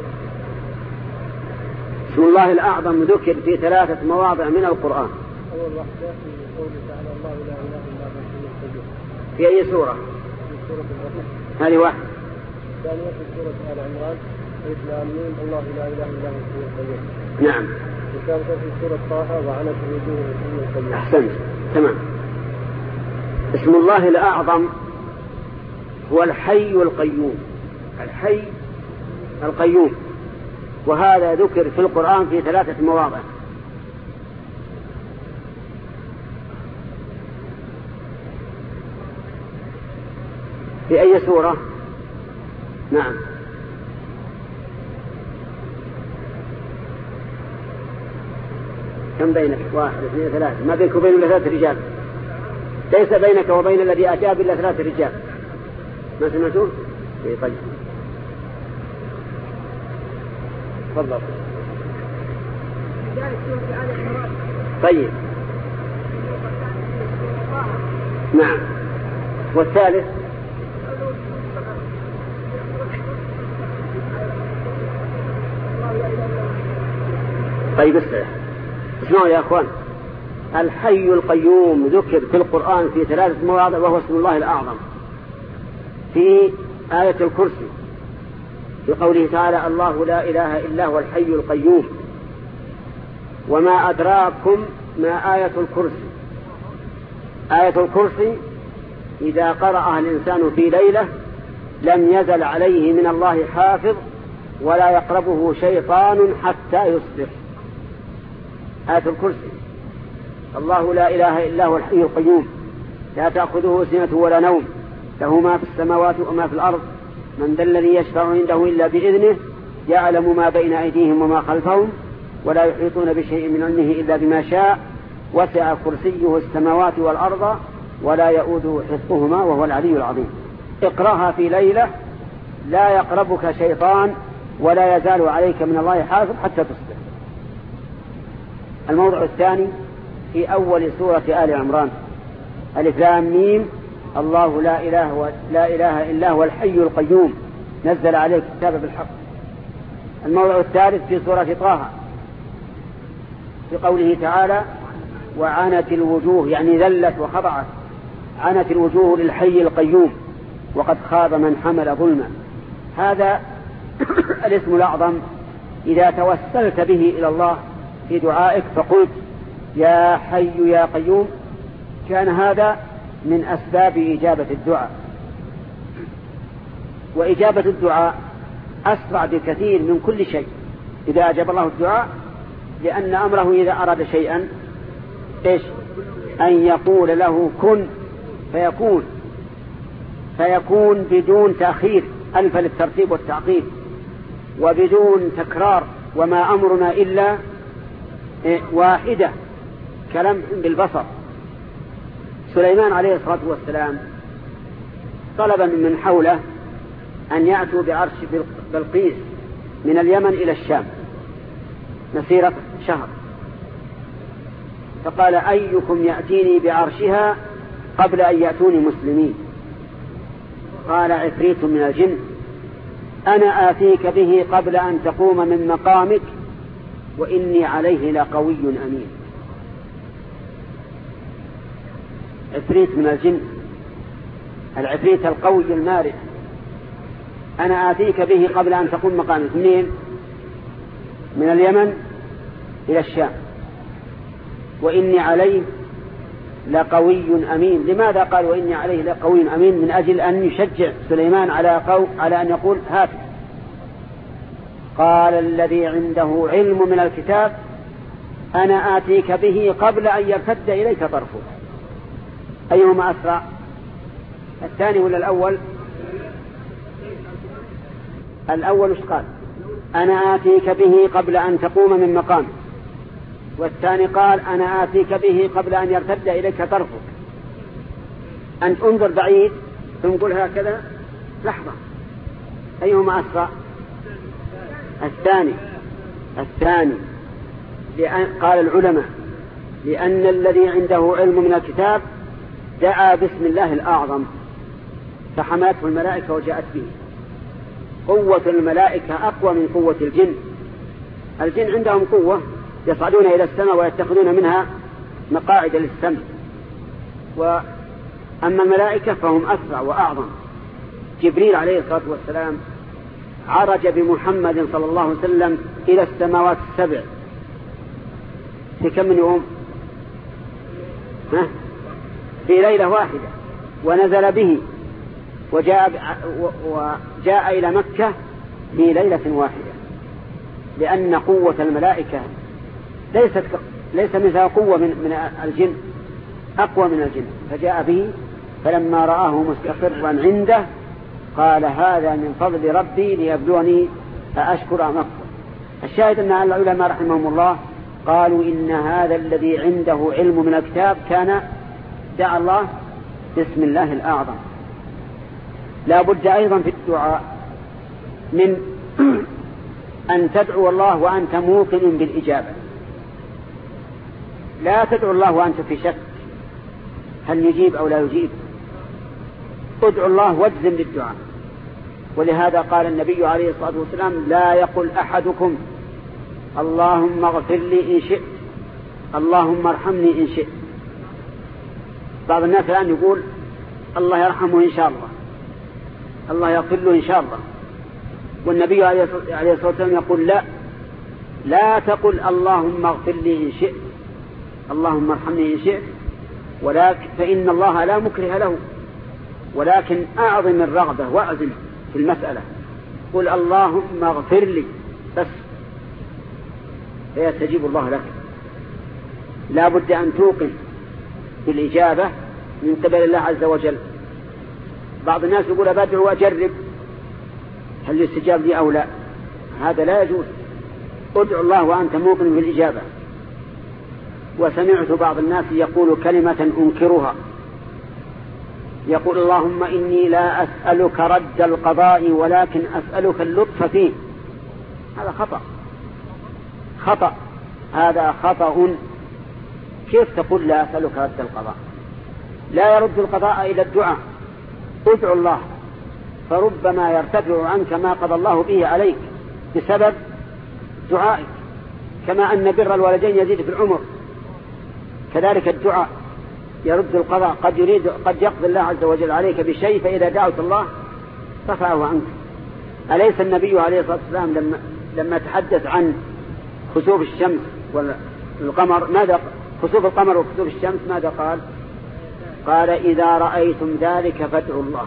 اسم الله الأعظم ذكر في ثلاثة مواضع من القرآن. أول واحدة في قوله تعالى الله لا إله إلا هو الحي القيوم. في أي سورة؟ في سورة الرحمن. هذه واحدة. الثانية في سورة آل عمران ألف لام ميم الله لا إله إلا هو الحي القيوم. نعم. الثالثة في سورة طه وعنت الوجوه الحي القيوم. أحسنت تمام. اسم الله الأعظم هو الحي القيوم. الحي القيوم، وهذا ذكر في القرآن في ثلاثة مواضع. في أي سورة؟ نعم كم بينك؟ واحد اثنين ثلاثة، ما بينك وبين ثلاثة رجال. ليس بينك وبين الذي أجاب إلا ثلاثة رجال. ما سمعتوا؟ إيه طيب تفضل. طيب نعم. والثالث طيب اسمعوا اسمعوا يا أخوان. الحي القيوم ذكر في القرآن في ثلاثة مواضع، وهو اسم الله الأعظم. في آية الكرسي في قوله تعالى الله لا إله إلا هو الحي القيوم. وما أدراكم ما آية الكرسي؟ آية الكرسي إذا قرأها الإنسان في ليلة لم يزل عليه من الله حافظ ولا يقربه شيطان حتى يصبح. آية الكرسي الله لا إله إلا هو الحي القيوم لا تأخذه سنة ولا نوم له ما في السماوات وما في الأرض من ذا الذي يشفع عنده إلا بإذنه يعلم ما بين أيديهم وما خلفهم ولا يحيطون بشيء من علمه إلا بما شاء وسع كرسيه السماوات والأرض ولا يؤوده حفظهما وهو العلي العظيم. اقرأها في ليلة لا يقربك شيطان ولا يزال عليك من الله حافظ حتى تصبح. الموضع الثاني في أول سورة آل عمران ألف لام ميم الله لا إله, لا إله إلا هو الحي القيوم نزل عليه الكتاب بالحق. الموضع الثالث في سورة طه في قوله تعالى وعنت الوجوه يعني ذلت وخضعت عنت الوجوه للحي القيوم وقد خاب من حمل ظلما. هذا الاسم الأعظم إذا توسلت به إلى الله في دعائك فقلت يا حي يا قيوم كان هذا من أسباب إجابة الدعاء. وإجابة الدعاء أسرع بكثير من كل شيء إذا أجاب الله الدعاء، لأن أمره إذا أراد شيئا إيش؟ أن يقول له كن فيكون فيكون بدون تأخير ألف للترتيب والتعقيب وبدون تكرار. وما أمرنا إلا واحدة كلمح بالبصر. سليمان عليه الصلاة والسلام طلب من حوله أن يأتوا بعرش بلقيس من اليمن إلى الشام مسيرة شهر، فقال أيكم يأتيني بعرشها قبل أن يأتوني مسلمين؟ قال عفريت من الجن أنا آتيك به قبل أن تقوم من مقامك وإني عليه لقوي أمين. عفريت من الجن، العفريت القوي المارد، أنا آتيك به قبل أن تقوم مقامك. منين؟ من اليمن إلى الشام وإني عليه لقوي أمين. لماذا قال وإني عليه لقوي أمين؟ من أجل أن يشجع سليمان على قو على أن يقول هات. قال الذي عنده علم من الكتاب أنا آتيك به قبل أن يرتد إليك طرفه. أيهما أسرع؟ الثاني ولا الأول؟ الأول ايش قال؟ أنا آتيك به قبل أن تقوم من مقامك. والثاني قال أنا آتيك به قبل أن يرتد إليك طرفك. أنت انظر بعيد ثم قل هكذا لحظة. أيهما أسرع؟ الثاني الثاني لأن قال العلماء لأن الذي عنده علم من الكتاب دعا باسم الله الأعظم فحملته الملائكة وجاءت به. قوة الملائكة أقوى من قوة الجن. الجن عندهم قوة يصعدون إلى السماء ويتخذون منها مقاعد للسمع، وأما الملائكة فهم أسرع وأعظم. جبريل عليه الصلاة والسلام عرج بمحمد صلى الله عليه وسلم إلى السماوات السبع في كم من يوم؟ ها؟ في ليلة واحدة، ونزل به وجاء, وجاء إلى مكة في ليلة واحدة، لأن قوة الملائكة ليست ليس مثل قوة من, من الجن، أقوى من الجن. فجاء به فلما رآه مستقرا عنده قال هذا من فضل ربي ليبلوني أأشكر أم أكفر. الشاهد أن العلماء رحمهم الله قالوا إن هذا الذي عنده علم من الكتاب كان دعا الله باسم الله الأعظم. لا بد أيضا في الدعاء من أن تدعو الله وأنت موقن بالإجابة. لا تدعو الله وأنت في شك هل يجيب أو لا يجيب. ادعو الله واجزم بالدعاء. ولهذا قال النبي عليه الصلاة والسلام لا يقل أحدكم اللهم اغفر لي إن شئت، اللهم ارحمني إن شئت. بعض الناس الآن يقول الله يرحمه إن شاء الله، الله يغفر له إن شاء الله. والنبي عليه الصلاة والسلام يقول لا لا تقل اللهم اغفر لي إن شئت، اللهم ارحمني إن شئت، ولكن فإن الله لا مكره له، ولكن أعظم الرغبة وأعظم في المسألة. قل اللهم اغفر لي بس فيستجيب الله لك. لا بد أن توقن بالإجابة من قبل الله عز وجل. بعض الناس يقول أبدعو وأجرب هل يستجاب لي أو لا، هذا لا يجوز. ادعو الله وأنت موقن بالإجابة. وسمعت بعض الناس يقول كلمة أنكرها، يقول اللهم إني لا أسألك رد القضاء ولكن أسألك اللطف فيه. هذا خطأ خطأ هذا خطأ. كيف تقول لا أسألك رد القضاء؟ لا يرد القضاء إلى الدعاء. ادعو الله فربما يرتفع عنك ما قضى الله به عليك بسبب دعائك، كما أن بر الوالدين يزيد في العمر، كذلك الدعاء يرد القضاء. قد يريد قد يقضي الله عز وجل عليك بشيء فإذا دعوت الله رفعه عنك. أليس النبي عليه الصلاة والسلام لما لما تحدث عن خسوف الشمس والقمر ماذا خسوف القمر وخسوف الشمس ماذا قال؟ قال إذا رأيتم ذلك فادعوا الله.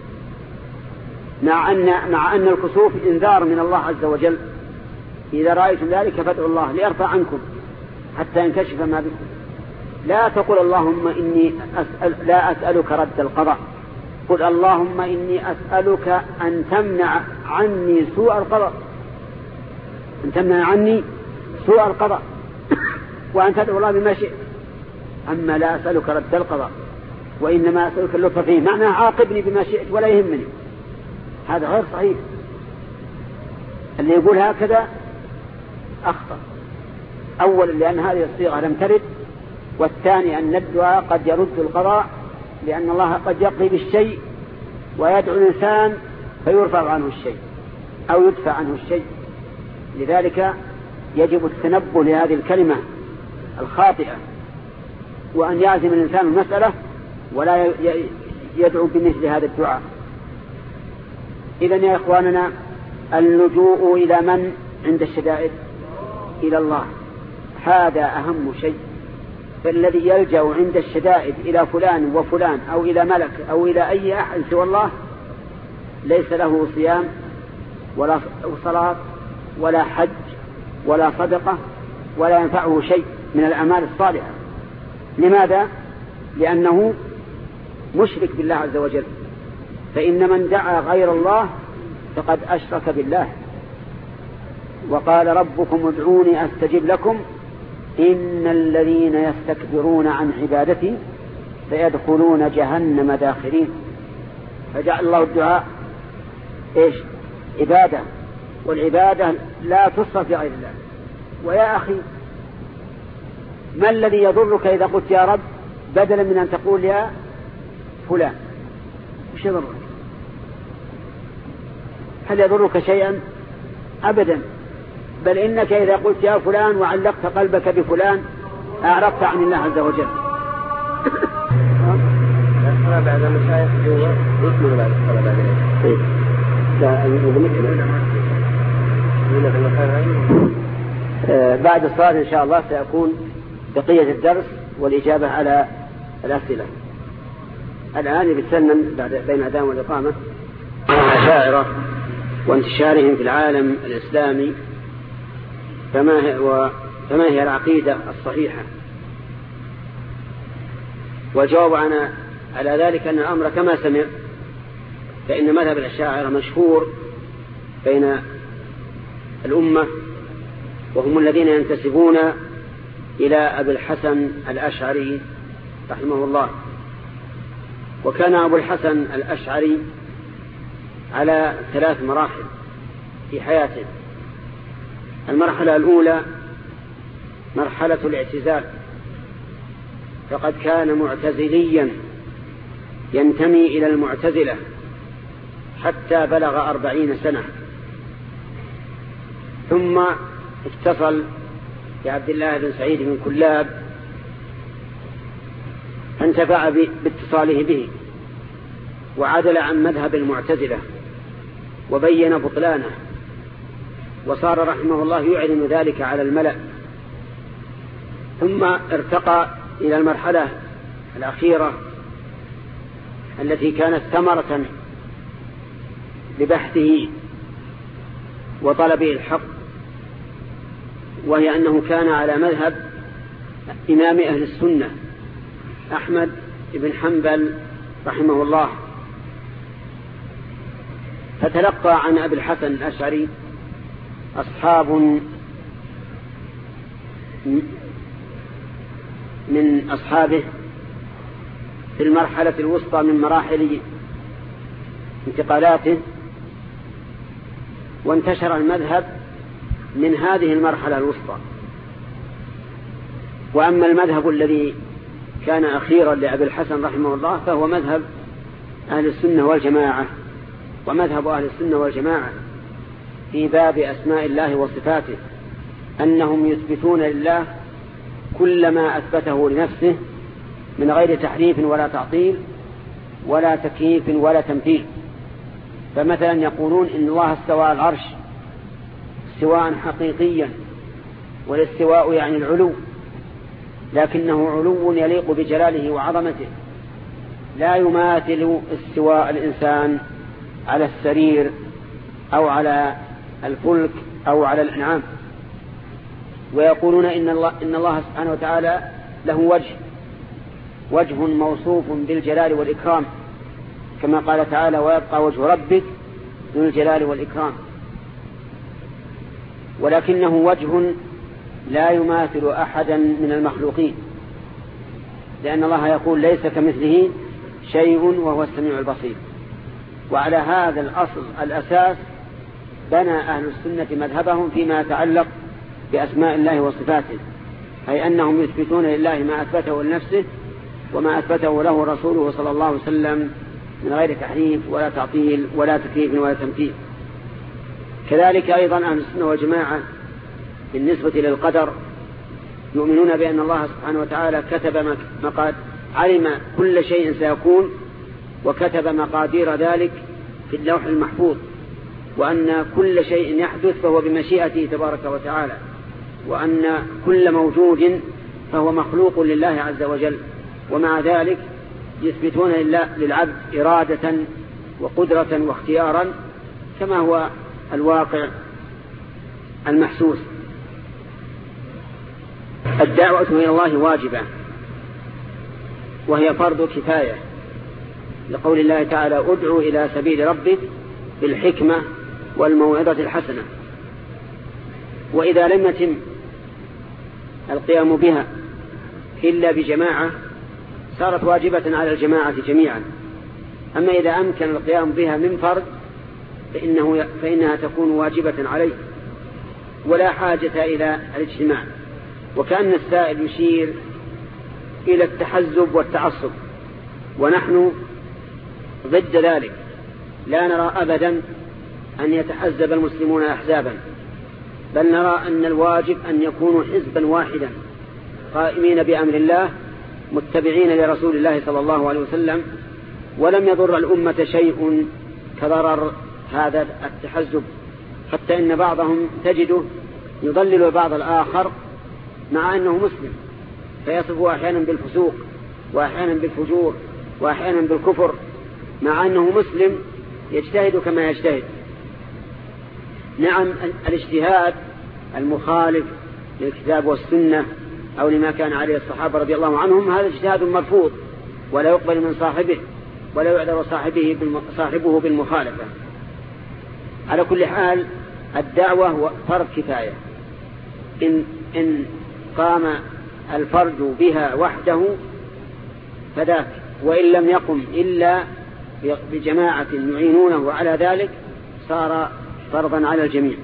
مع أن مع أن الخسوف إنذار من الله عز وجل. إذا رأيتم ذلك فادعوا الله ليرفع عنكم حتى ينكشف ما بكم. لا تقول اللهم إني أسأل لا أسألك رد القضاء، قل اللهم إني أسألك أن تمنع عني سوء القضاء، أن تمنع عني سوء القضاء وأن تدعو الله بما شئت. أما لا أسألك رد القضاء وإنما أسألك اللطف فيه، معناه عاقبني بما شئت ولا يهمني. هذا غير صحيح. اللي يقول هكذا أخطأ. أولا لأن هذه الصيغة لم ترد، والثاني أن الدعاء قد يرد القضاء، لأن الله قد يقضي بالشيء ويدعو الإنسان فيرفع عنه الشيء أو يدفع عنه الشيء. لذلك يجب التنبه لهذه الكلمة الخاطئة، وأن يعزم الإنسان المسألة ولا يدعو بمثل هذا الدعاء. إذن يا إخواننا اللجوء إلى من عند الشدائد؟ إلى الله. هذا أهم شيء. فالذي يلجأ عند الشدائد إلى فلان وفلان أو إلى ملك أو إلى أي أحد سوى الله ليس له صيام ولا صلاة ولا حج ولا صدقة ولا ينفعه شيء من الأعمال الصالحة. لماذا؟ لأنه مشرك بالله عز وجل. فإن من دعا غير الله فقد أشرك بالله. وقال ربكم ادعوني أستجب لكم إن الذين يستكبرون عن عبادتي سيدخلون جهنم داخرين. فجعل الله الدعاء إيش؟ عبادة، والعبادة لا تصرف لغير الله. ويا أخي ما الذي يضرك إذا قلت يا رب بدلا من أن تقول يا فلان؟ وش يضرك؟ هل يضرك شيئا؟ أبدا، بل إنك إذا قلت يا فلان وعلقت قلبك بفلان أعرضت عن الله عز وجل. بعد المشايخ جوا يكمل بعد الصلاة بعد لا بعد الصلاة إن شاء الله سيكون بقية الدرس والإجابة على الأسئلة. الآن بتسنن بين الأذان والإقامة الأشاعرة وانتشارهم في العالم الإسلامي، فما هي, فما هي العقيدة الصحيحة؟ والجواب عنا على ذلك أن الأمر كما سمع، فإن مذهب الأشاعرة مشهور بين الأمة، وهم الذين ينتسبون إلى أبي الحسن الأشعري رحمه الله. وكان أبو الحسن الأشعري على ثلاث مراحل في حياته. المرحلة الأولى مرحلة الاعتزال، فقد كان معتزليا ينتمي إلى المعتزلة حتى بلغ أربعين سنة، ثم اتصل بعبد الله بن سعيد بن كلاب فانتفع باتصاله به وعدل عن مذهب المعتزلة وبين بطلانه، وصار رحمه الله يعلن ذلك على الملأ. ثم ارتقى إلى المرحلة الأخيرة التي كانت ثمرة لبحثه وطلبه الحق، وهي أنه كان على مذهب إمام أهل السنة أحمد بن حنبل رحمه الله. فتلقى عن أبي الحسن الأشعري أصحاب من أصحابه في المرحلة الوسطى من مراحل انتقالاته، وانتشر المذهب من هذه المرحلة الوسطى. وأما المذهب الذي كان أخيرا لأبي الحسن رحمه الله فهو مذهب أهل السنة والجماعة. ومذهب أهل السنة والجماعة في باب أسماء الله وصفاته أنهم يثبتون لله كل ما أثبته لنفسه من غير تحريف ولا تعطيل ولا تكييف ولا تمثيل. فمثلا يقولون إن الله استوى على العرش استواء حقيقيا، والاستواء يعني العلو، لكنه علو يليق بجلاله وعظمته، لا يماثل استواء الإنسان على السرير أو على الفلك أو على الأنعام. ويقولون إن الله, إن الله سبحانه وتعالى له وجه وجه موصوف بالجلال والإكرام، كما قال تعالى ويبقى وجه ربك ذو الجلال والإكرام، ولكنه وجه لا يماثل أحدا من المخلوقين، لأن الله يقول ليس كمثله شيء وهو السميع البصير. وعلى هذا الأصل الأساس بنى أهل السنة مذهبهم فيما يتعلق بأسماء الله وصفاته، أي أنهم يثبتون لله ما أثبته لنفسه وما أثبته له رسوله صلى الله عليه وسلم من غير تحريف ولا تعطيل ولا تكييف ولا تمثيل. كذلك أيضا أهل السنة والجماعة بالنسبة للقدر يؤمنون بأن الله سبحانه وتعالى كتب مقاد علم كل شيء سيكون وكتب مقادير ذلك في اللوح المحفوظ، وأن كل شيء يحدث فهو بمشيئته تبارك وتعالى، وأن كل موجود فهو مخلوق لله عز وجل. ومع ذلك يثبتون للعبد إرادة وقدرة واختيارا كما هو الواقع المحسوس. الدعوة إلى الله واجبة وهي فرض كفاية، لقول الله تعالى ادعوا إلى سبيل ربك بالحكمة والموعظة الحسنة. وإذا لم يتم القيام بها إلا بجماعة صارت واجبة على الجماعة جميعا. أما إذا أمكن القيام بها من فرد فإنه فإنها تكون واجبة عليه ولا حاجة إلى الاجتماع. وكأن السائل يشير إلى التحزب والتعصب، ونحن ضد ذلك، لا نرى أبدا أن يتحزب المسلمون أحزابا، بل نرى أن الواجب أن يكونوا حزبا واحدا قائمين بأمر الله متبعين لرسول الله صلى الله عليه وسلم. ولم يضر الأمة شيء كضرر هذا التحزب، حتى إن بعضهم تجده يضلل البعض الآخر مع أنه مسلم، فيصفه أحيانا بالفسوق وأحيانا بالفجور وأحيانا بالكفر مع أنه مسلم يجتهد كما يجتهد. نعم، الاجتهاد المخالف للكتاب والسنة أو لما كان عليه الصحابة رضي الله عنهم هذا اجتهاد مرفوض ولا يقبل من صاحبه ولا يعذر صاحبه صاحبه بالمخالفة. على كل حال الدعوة فرض كفاية، إن, إن قام الفرد بها وحده فذاك، وإن لم يقم إلا بجماعة يعينونه على ذلك صار فرضا على الجميع.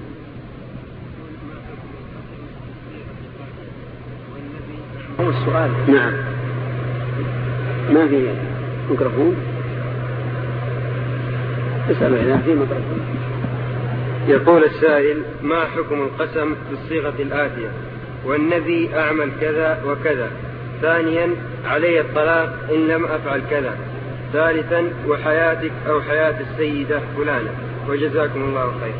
هو السؤال. نعم، ما في ميكروفون، اسألوا إذا في ميكروفون. يقول السائل: ما حكم القسم بالصيغة الآتية: والنبي أعمل كذا وكذا، ثانيا علي الطلاق إن لم أفعل كذا، ثالثا وحياتك أو حياة السيدة فلانة، وجزاكم الله خير.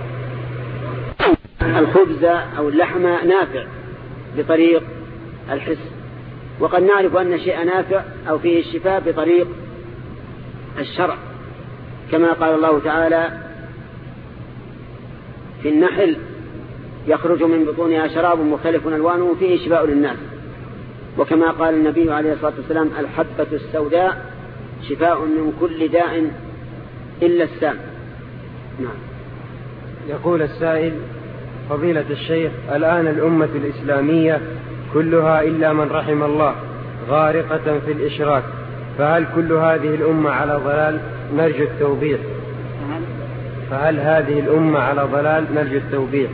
الخبز أو اللحم نافع بطريق الحس، وقد نعرف أن شيء نافع أو فيه الشفاء بطريق الشرع، كما قال الله تعالى في النحل: يخرج من بطونها شراب مختلف ألوانه فيه شفاء للناس. وكما قال النبي عليه الصلاة والسلام: الحبة السوداء شفاء من كل داء إلا السام. نعم. يقول السائل: فضيلة الشيخ، الآن الأمة الإسلامية كلها إلا من رحم الله غارقة في الإشراك، فهل كل هذه الأمة على ضلال؟ نرجو التوضيح. فهل هذه الأمة على ضلال؟ نرجو التوضيح.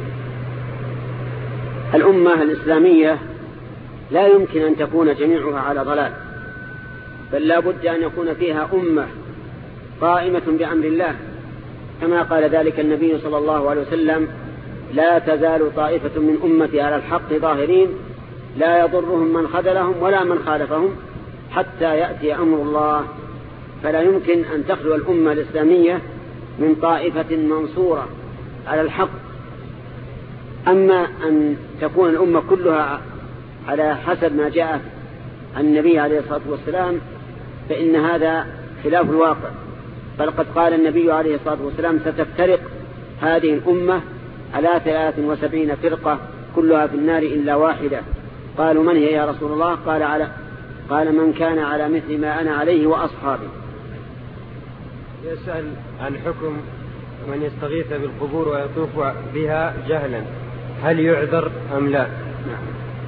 الأمة الإسلامية لا يمكن أن تكون جميعها على ضلال، بل لا بد أن يكون فيها أمة قائمة بأمر الله، كما قال ذلك النبي صلى الله عليه وسلم: لا تزال طائفة من أمتي على الحق ظاهرين لا يضرهم من خذلهم ولا من خالفهم حتى يأتي أمر الله. فلا يمكن أن تخلو الأمة الإسلامية من طائفة منصورة على الحق. أما أن تكون الأمة كلها على حسب ما جاء عن النبي عليه الصلاة والسلام فإن هذا خلاف الواقع، بل قد قال النبي عليه الصلاة والسلام: ستفترق هذه الأمة على ثلاث وسبعين فرقة كلها في النار إلا واحدة. قالوا: من هي يا رسول الله؟ قال على قال من كان على مثل ما أنا عليه وأصحابي. يسأل عن حكم من يستغيث بالقبور ويطوف بها جهلا، هل يعذر أم لا؟ نعم.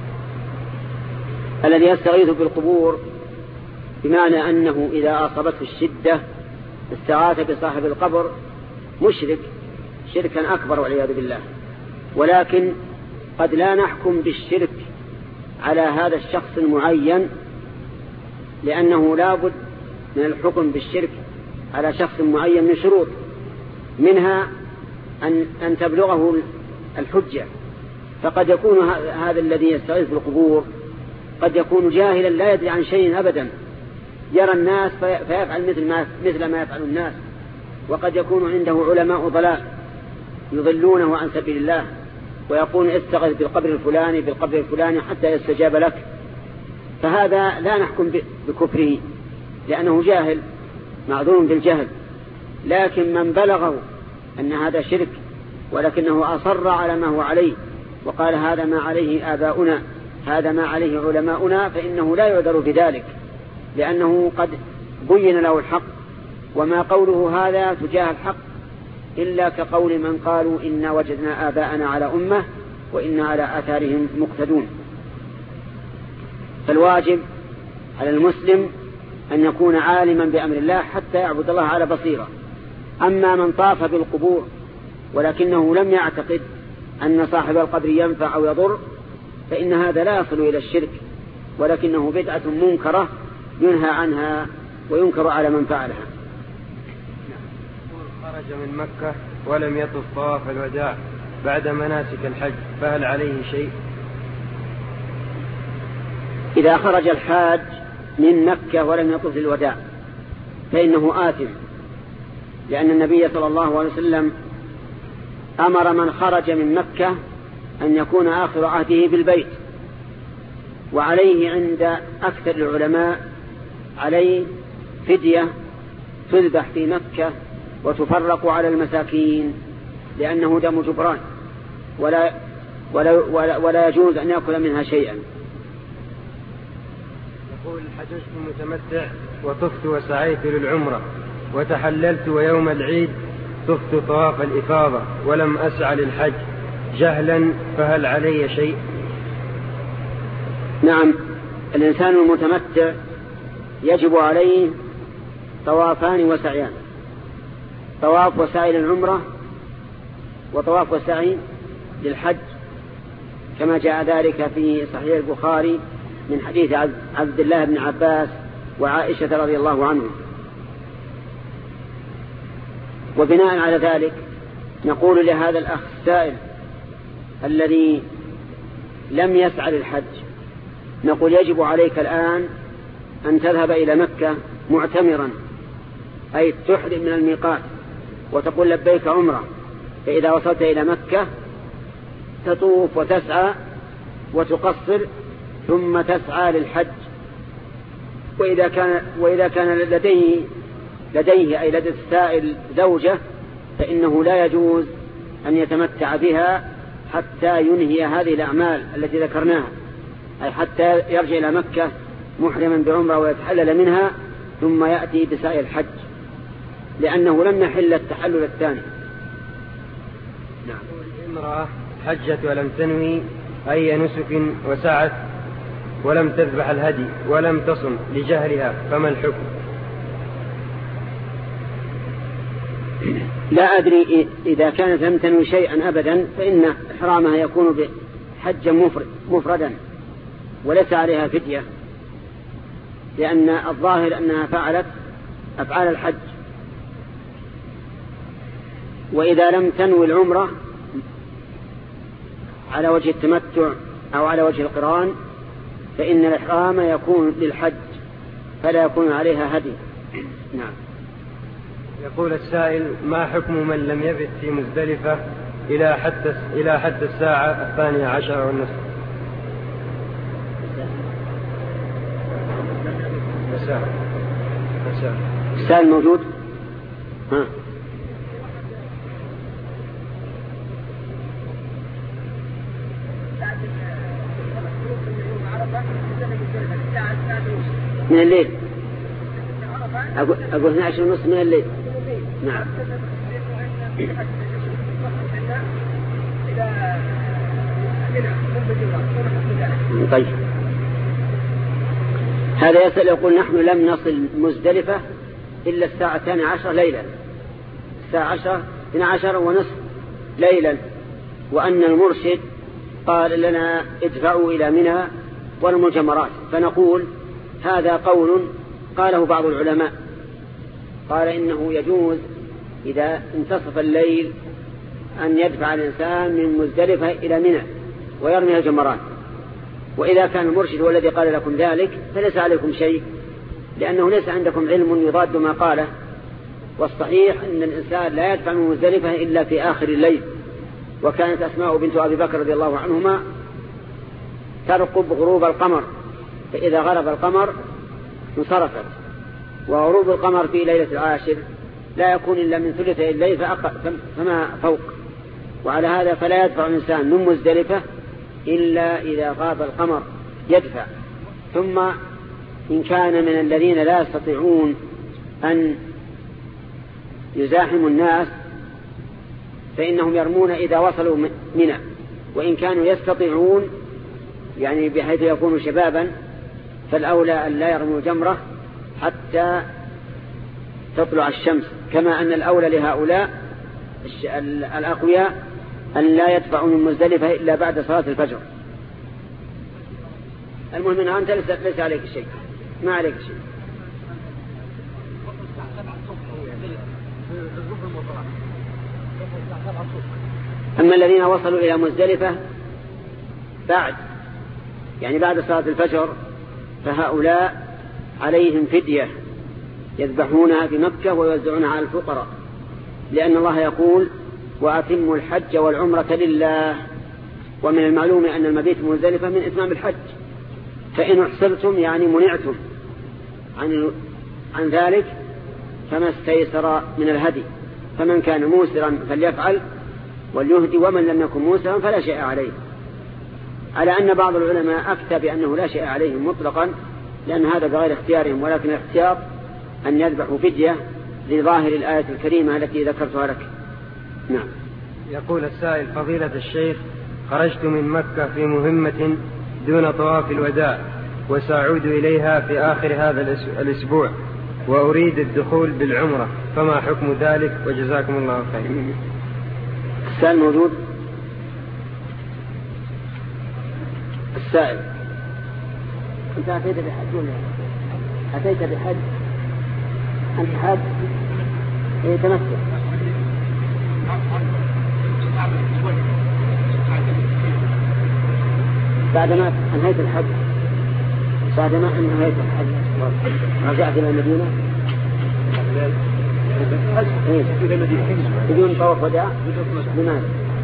الذي يستغيث بالقبور بمعنى أنه إذا أصابته الشدة استغاث بصاحب القبر مشرك شركا أكبر والعياذ بالله. ولكن قد لا نحكم بالشرك على هذا الشخص المعين، لأنه لا بد من الحكم بالشرك على شخص معين من شروط، منها أن, أن تبلغه الحجة. فقد يكون هذا الذي يستغيث بالقبور قد يكون جاهلا لا يدري عن شيء أبدا، يرى الناس فيفعل مثل ما, مثل ما يفعل الناس، وقد يكون عنده علماء ضلال يضلونه عن سبيل الله ويقول: استغث بالقبر الفلاني بالقبر الفلاني حتى يستجاب لك. فهذا لا نحكم بكفره لأنه جاهل معذور بالجهل. لكن من بلغه أن هذا شرك ولكنه أصر على ما هو عليه وقال: هذا ما عليه آباؤنا، هذا ما عليه علماؤنا، فإنه لا يعذر بذلك، لأنه قد بين له الحق، وما قوله هذا تجاه الحق إلا كقول من قالوا: إنا وجدنا آباءنا على أمة وإنا على آثارهم مقتدون. فالواجب على المسلم أن يكون عالما بأمر الله حتى يعبد الله على بصيرة. أما من طاف بالقبور ولكنه لم يعتقد أن صاحب القبر ينفع أو يضر، فإن هذا لا يصل إلى الشرك، ولكنه بدعة منكرة ينهى عنها وينكر على من فعلها. خرج من مكة ولم يطف طواف الوداع بعد مناسك الحج فهل عليه شيء؟ إذا خرج الحاج من مكة ولم يطف الوداع فإنه آثم، لأن النبي صلى الله عليه وسلم أمر من خرج من مكة أن يكون آخر عهده بالبيت، وعليه عند أكثر العلماء عليه فدية تذبح في مكة وتفرق على المساكين، لأنه دم جبران ولا, ولا, ولا, ولا يجوز أن يأكل منها شيئا. يقول: حججت متمتع وطفت وسعيت للعمرة وتحللت، ويوم العيد طفت طواف الإفاضة ولم أسعى للحج جهلا، فهل علي شيء؟ نعم، الإنسان المتمتع يجب عليه طوافان وسعيان: طواف وسعي للعمرة وطواف وسعي للحج، كما جاء ذلك في صحيح البخاري من حديث عبد الله بن عباس وعائشة رضي الله عنهم. وبناء على ذلك نقول لهذا الأخ السائل الذي لم يسعى للحج، نقول: يجب عليك الآن أن تذهب إلى مكة معتمرا، أي تحرم من الميقات وتقول لبيك عمرة، فإذا وصلت إلى مكة تطوف وتسعى وتقصر ثم تسعى للحج. وإذا كان, وإذا كان لديه, لديه أي لدى السائل زوجة فإنه لا يجوز أن يتمتع بها حتى ينهي هذه الأعمال التي ذكرناها، أي حتى يرجع إلى مكة محرما بعمرة ويتحلل منها ثم يأتي بسعي الحج، لأنه لم يحل التحلل الثاني. نعم. امرأة حجت ولم تنوي أي نسك وسعت ولم تذبح الهدي ولم تصم لجهلها، فما الحكم؟ لا أدري، إذا كانت لم تنوي شيئا أبدا فإن إحرامها يكون بحجا مفردا وليس عليها فدية، لأن الظاهر أنها فعلت أفعال الحج. وإذا لم تنوي العمرة على وجه التمتع أو على وجه القران فإن الإحرام يكون للحج فلا يكون عليها هدي. نعم. يقول السائل: ما حكم من لم يبت في مزدلفة إلى حتى إلى حتى الساعة الثانية عشر والنصف؟ مساء. مساء. السائل موجود؟ ها. من الليل. أقول أقول اثني عشر ونصف من الليل. نعم. طيب. هذا يسأل يقول: نحن لم نصل مزدلفة إلا الساعة الثانية عشر ليلا، الساعة عشر اثنى عشر ونصف ليلا، وأن المرشد قال لنا ادفعوا إلى منى ورموا الجمرات. فنقول: هذا قول قاله بعض العلماء، قال إنه يجوز إذا انتصف الليل أن يدفع الإنسان من مزدلفة إلى منى ويرمي الجمرات. وإذا كان المرشد هو الذي قال لكم ذلك فليس عليكم شيء، لأنه ليس عندكم علم يضاد ما قاله. والصحيح أن الإنسان لا يدفع من مزدلفة إلا في آخر الليل. وكانت أسماء بنت أبي بكر رضي الله عنهما ترقب غروب القمر، فإذا غرب القمر انصرفت. وغروب القمر في ليلة العاشر لا يكون إلا من ثلثي الليل فما فوق. وعلى هذا فلا يدفع الإنسان من مزدلفة إلا إذا غاب القمر يدفع. ثم إن كان من الذين لا يستطيعون أن يزاحموا الناس فإنهم يرمون إذا وصلوا منى، وإن كانوا يستطيعون يعني بحيث يكونوا شبابا فالأولى أن لا يرموا جمرة حتى تطلع الشمس، كما أن الأولى لهؤلاء الأقوياء أن لا يدفعوا من مزدلفة إلا بعد صلاة الفجر. المهم أنه أنت ليس عليك شيء، ما عليك شيء. أما الذين وصلوا إلى مزدلفة بعد يعني بعد صلاة الفجر فهؤلاء عليهم فدية يذبحونها في مكة ويوزعونها على الفقراء، لأن الله يقول وأتموا الحج والعمرة لله، ومن المعلوم أن المبيت مزدلفة من إتمام الحج، فإن احصرتم يعني منعتم عن عن ذلك فما استيسر من الهدي، فمن كان موسرا فليفعل وليهدي، ومن لم يكن موسرا فلا شيء عليه. على أن بعض العلماء أفتى بأنه لا شيء عليهم مطلقا، لأن هذا بغير اختيارهم، ولكن الاختيار أن يذبحوا فدية لظاهر الآية الكريمة التي ذكرتها لك. نعم. يقول السائل فضيلة الشيخ خرجت من مكة في مهمة دون طواف الوداع وسأعود إليها في آخر هذا الأسبوع وأريد الدخول بالعمرة، فما حكم ذلك وجزاكم الله خير؟ السائل موجود؟ السائل أنت أتيت بحج ولا أتيت بحج؟ أنت حج يتمثل بعدما أنهيت الحج بعدما أنهيت الحج رجعت إلى المدينة بدون طواف وداع. لماذا؟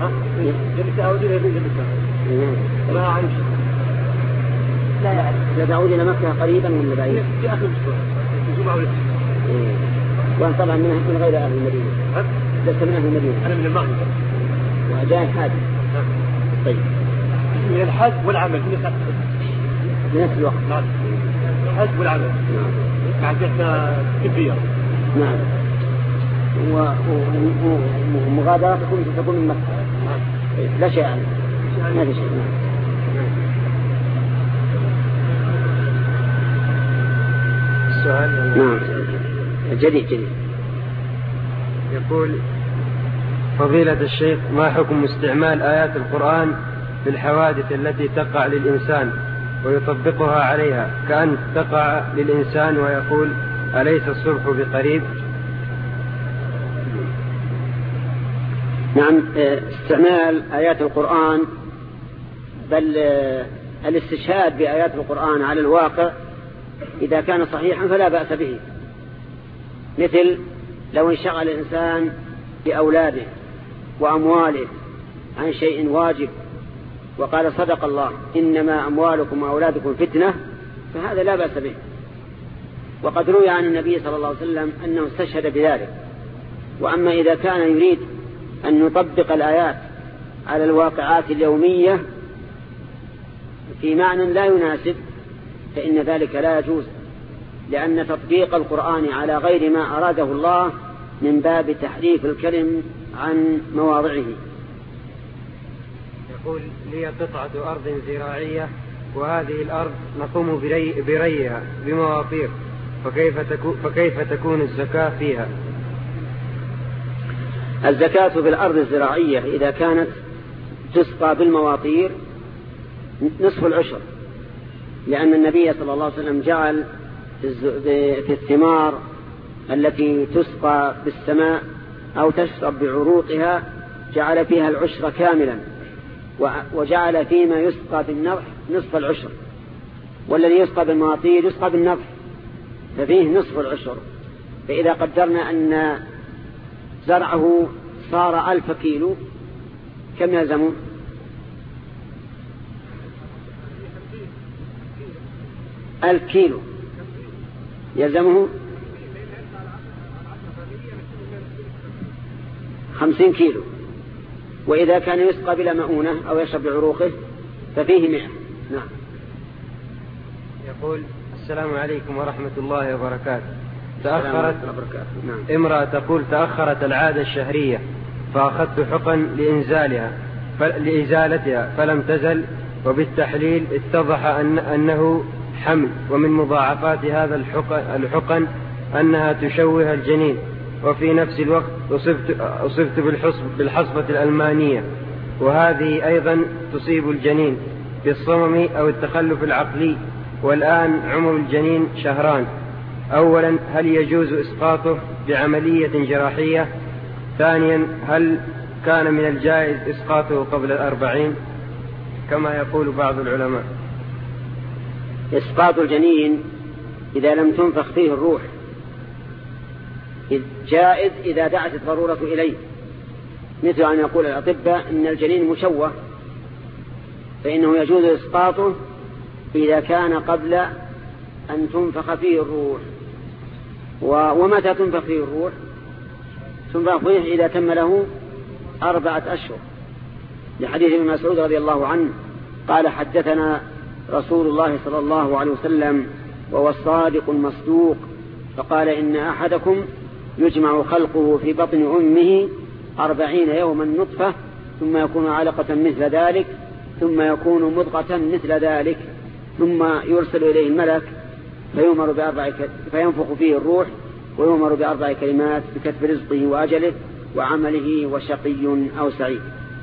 ما أعرف. لا يعرف. لا تعود إلى مكة قريبا من بعيد. في آخر الأسبوع. الجمعة ولا وأن طبعا من غير أهل المدينة. لست من أهل المدينة. أنا من المغرب. وجاء الحاج. طيب. من الحج والعمل في نفس الوقت. نعم. الحج والعمل. نعم. بعدها كبير. نعم. ومغادرتكم تكون من مكة. نعم. لا شيء عنه. ما في شيء. السؤال. نعم. جديد جديد. يقول فضيلة الشيخ ما حكم استعمال آيات القرآن في الحوادث التي تقع للإنسان ويطبقها عليها، كأن تقع للإنسان ويقول أليس الصبح بقريب؟ نعم. استعمال آيات القرآن بل الاستشهاد بآيات القرآن على الواقع إذا كان صحيحا فلا بأس به، مثل لو انشغل الإنسان بأولاده وأمواله عن شيء واجب وقال صدق الله إنما أموالكم وأولادكم فتنة، فهذا لا بأس به. وقد روي عن النبي صلى الله عليه وسلم أنه استشهد بذلك. وأما إذا كان يريد أن يطبق الآيات على الواقعات اليومية في معنى لا يناسب فإن ذلك لا يجوز، لأن تطبيق القرآن على غير ما أراده الله من باب تحريف الكلم عن مواضعه. يقول لي قطعة أرض زراعية وهذه الأرض نقوم بري بريها بمواطير، فكيف تكون, فكيف تكون الزكاة فيها؟ الزكاة في الأرض الزراعية إذا كانت تسقى بالمواطير نصف العشر، لأن النبي صلى الله عليه وسلم جعل في الثمار التي تسقى بالسماء أو تشرب بعروقها جعل فيها العشر كاملا، وجعل فيما يسقى بالنضح نصف العشر، والذي يسقى بالمواطير يسقى بالنضح ففيه نصف العشر. فإذا قدرنا أن زرعه صار ألف كيلو كم يلزمه؟ ألف كيلو يلزمه خمسين كيلو. وإذا كان يسقى بلا مؤونة أو يشرب بعروقه ففيه مئة. نعم. يقول السلام عليكم ورحمة الله وبركاته. تأخرت نعم. امرأة تقول تأخرت العادة الشهرية فأخذت حقن لإنزالها لإزالتها فلم تزل، وبالتحليل اتضح أن أنه حمل، ومن مضاعفات هذا الحقن أنها تشوه الجنين، وفي نفس الوقت أصبت, أصبت بالحصبة الألمانية وهذه أيضا تصيب الجنين، بالصمم أو التخلف العقلي، والآن عمر الجنين شهران. أولا، هل يجوز إسقاطه بعملية جراحية؟ ثانيا، هل كان من الجائز إسقاطه قبل الأربعين كما يقول بعض العلماء؟ إسقاط الجنين إذا لم تنفخ فيه الروح جائز إذا دعت الضرورة إليه، مثل أن يقول الأطباء إن الجنين مشوه، فإنه يجوز إسقاطه إذا كان قبل أن تنفخ فيه الروح. ومتى تنفخ فيه الروح؟ تنفخ فيه إذا تم له أربعة أشهر، لحديث ابن مسعود رضي الله عنه قال: حدثنا رسول الله صلى الله عليه وسلم وهو الصادق المصدوق، فقال: إن أحدكم يجمع خلقه في بطن أمه أربعين يوما نطفة، ثم يكون علقة مثل ذلك، ثم يكون مضغة مثل ذلك، ثم يرسل إليه الملك فيؤمر بأربع فينفخ فيه الروح ويؤمر بأربع كلمات بكتب رزقه وأجله وعمله وشقي أو سعيد.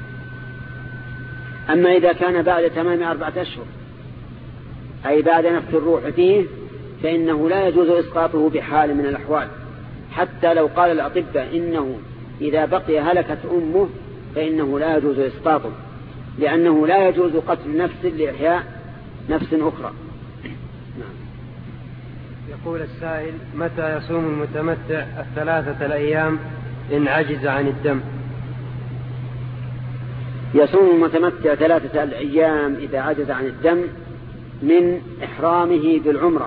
أما إذا كان بعد تمام أربعة أشهر أي بعد نفخ الروح فيه فإنه لا يجوز إسقاطه بحال من الأحوال، حتى لو قال الأطباء إنه إذا بقي هلكت أمه فإنه لا يجوز إسقاطه، لأنه لا يجوز قتل نفس لإحياء نفس أخرى. يقول السائل: متى يصوم المتمتع الثلاثة الأيام إن عجز عن الدم؟ يصوم المتمتع ثلاثة الأيام إذا عجز عن الدم من إحرامه بالعمرة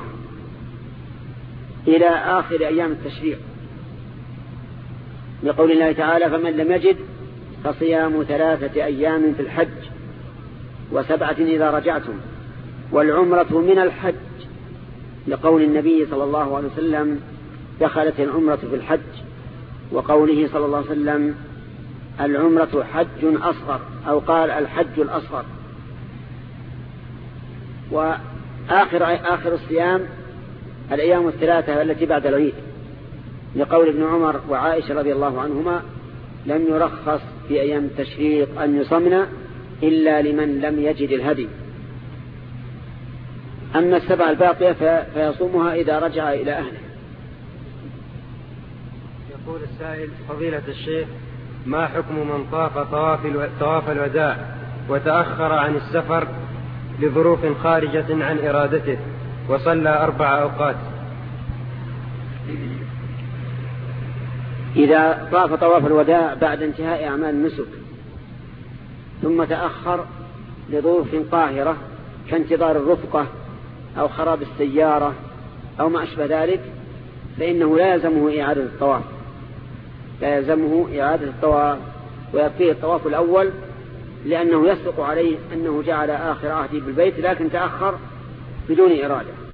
إلى آخر أيام التشريع، لقول الله تعالى: فمن لم يجد فصيام ثلاثة أيام في الحج وسبعة إذا رجعتم، والعمرة من الحج، لقول النبي صلى الله عليه وسلم: دخلت العمرة في الحج، وقوله صلى الله عليه وسلم: العمرة حج أصغر، أو قال الحج الأصغر. وآخر آخر الصيام الأيام الثلاثة التي بعد العيد، لقول ابن عمر وعائشة رضي الله عنهما: لم يرخص في أيام التشريق أن يصمنا إلا لمن لم يجد الهدي. أما السبع الباقية فيصومها إذا رجع إلى أهله. يقول السائل: فضيلة الشيخ، ما حكم من طاف طواف الوداع وتأخر عن السفر لظروف خارجة عن إرادته وصلى أربع أوقات؟ إذا طاف طواف الوداع بعد انتهاء أعمال النسك ثم تأخر لظروف قاهرة كانتظار الرفقة أو خراب السيارة أو ما أشبه ذلك، فإنه لا يلزمه إعادة الطواف، لا يلزمه إعادة الطواف، ويكفيه الطواف الأول، لأنه يصدق عليه أنه جعل آخر عهده بالبيت لكن تأخر بدون إرادة.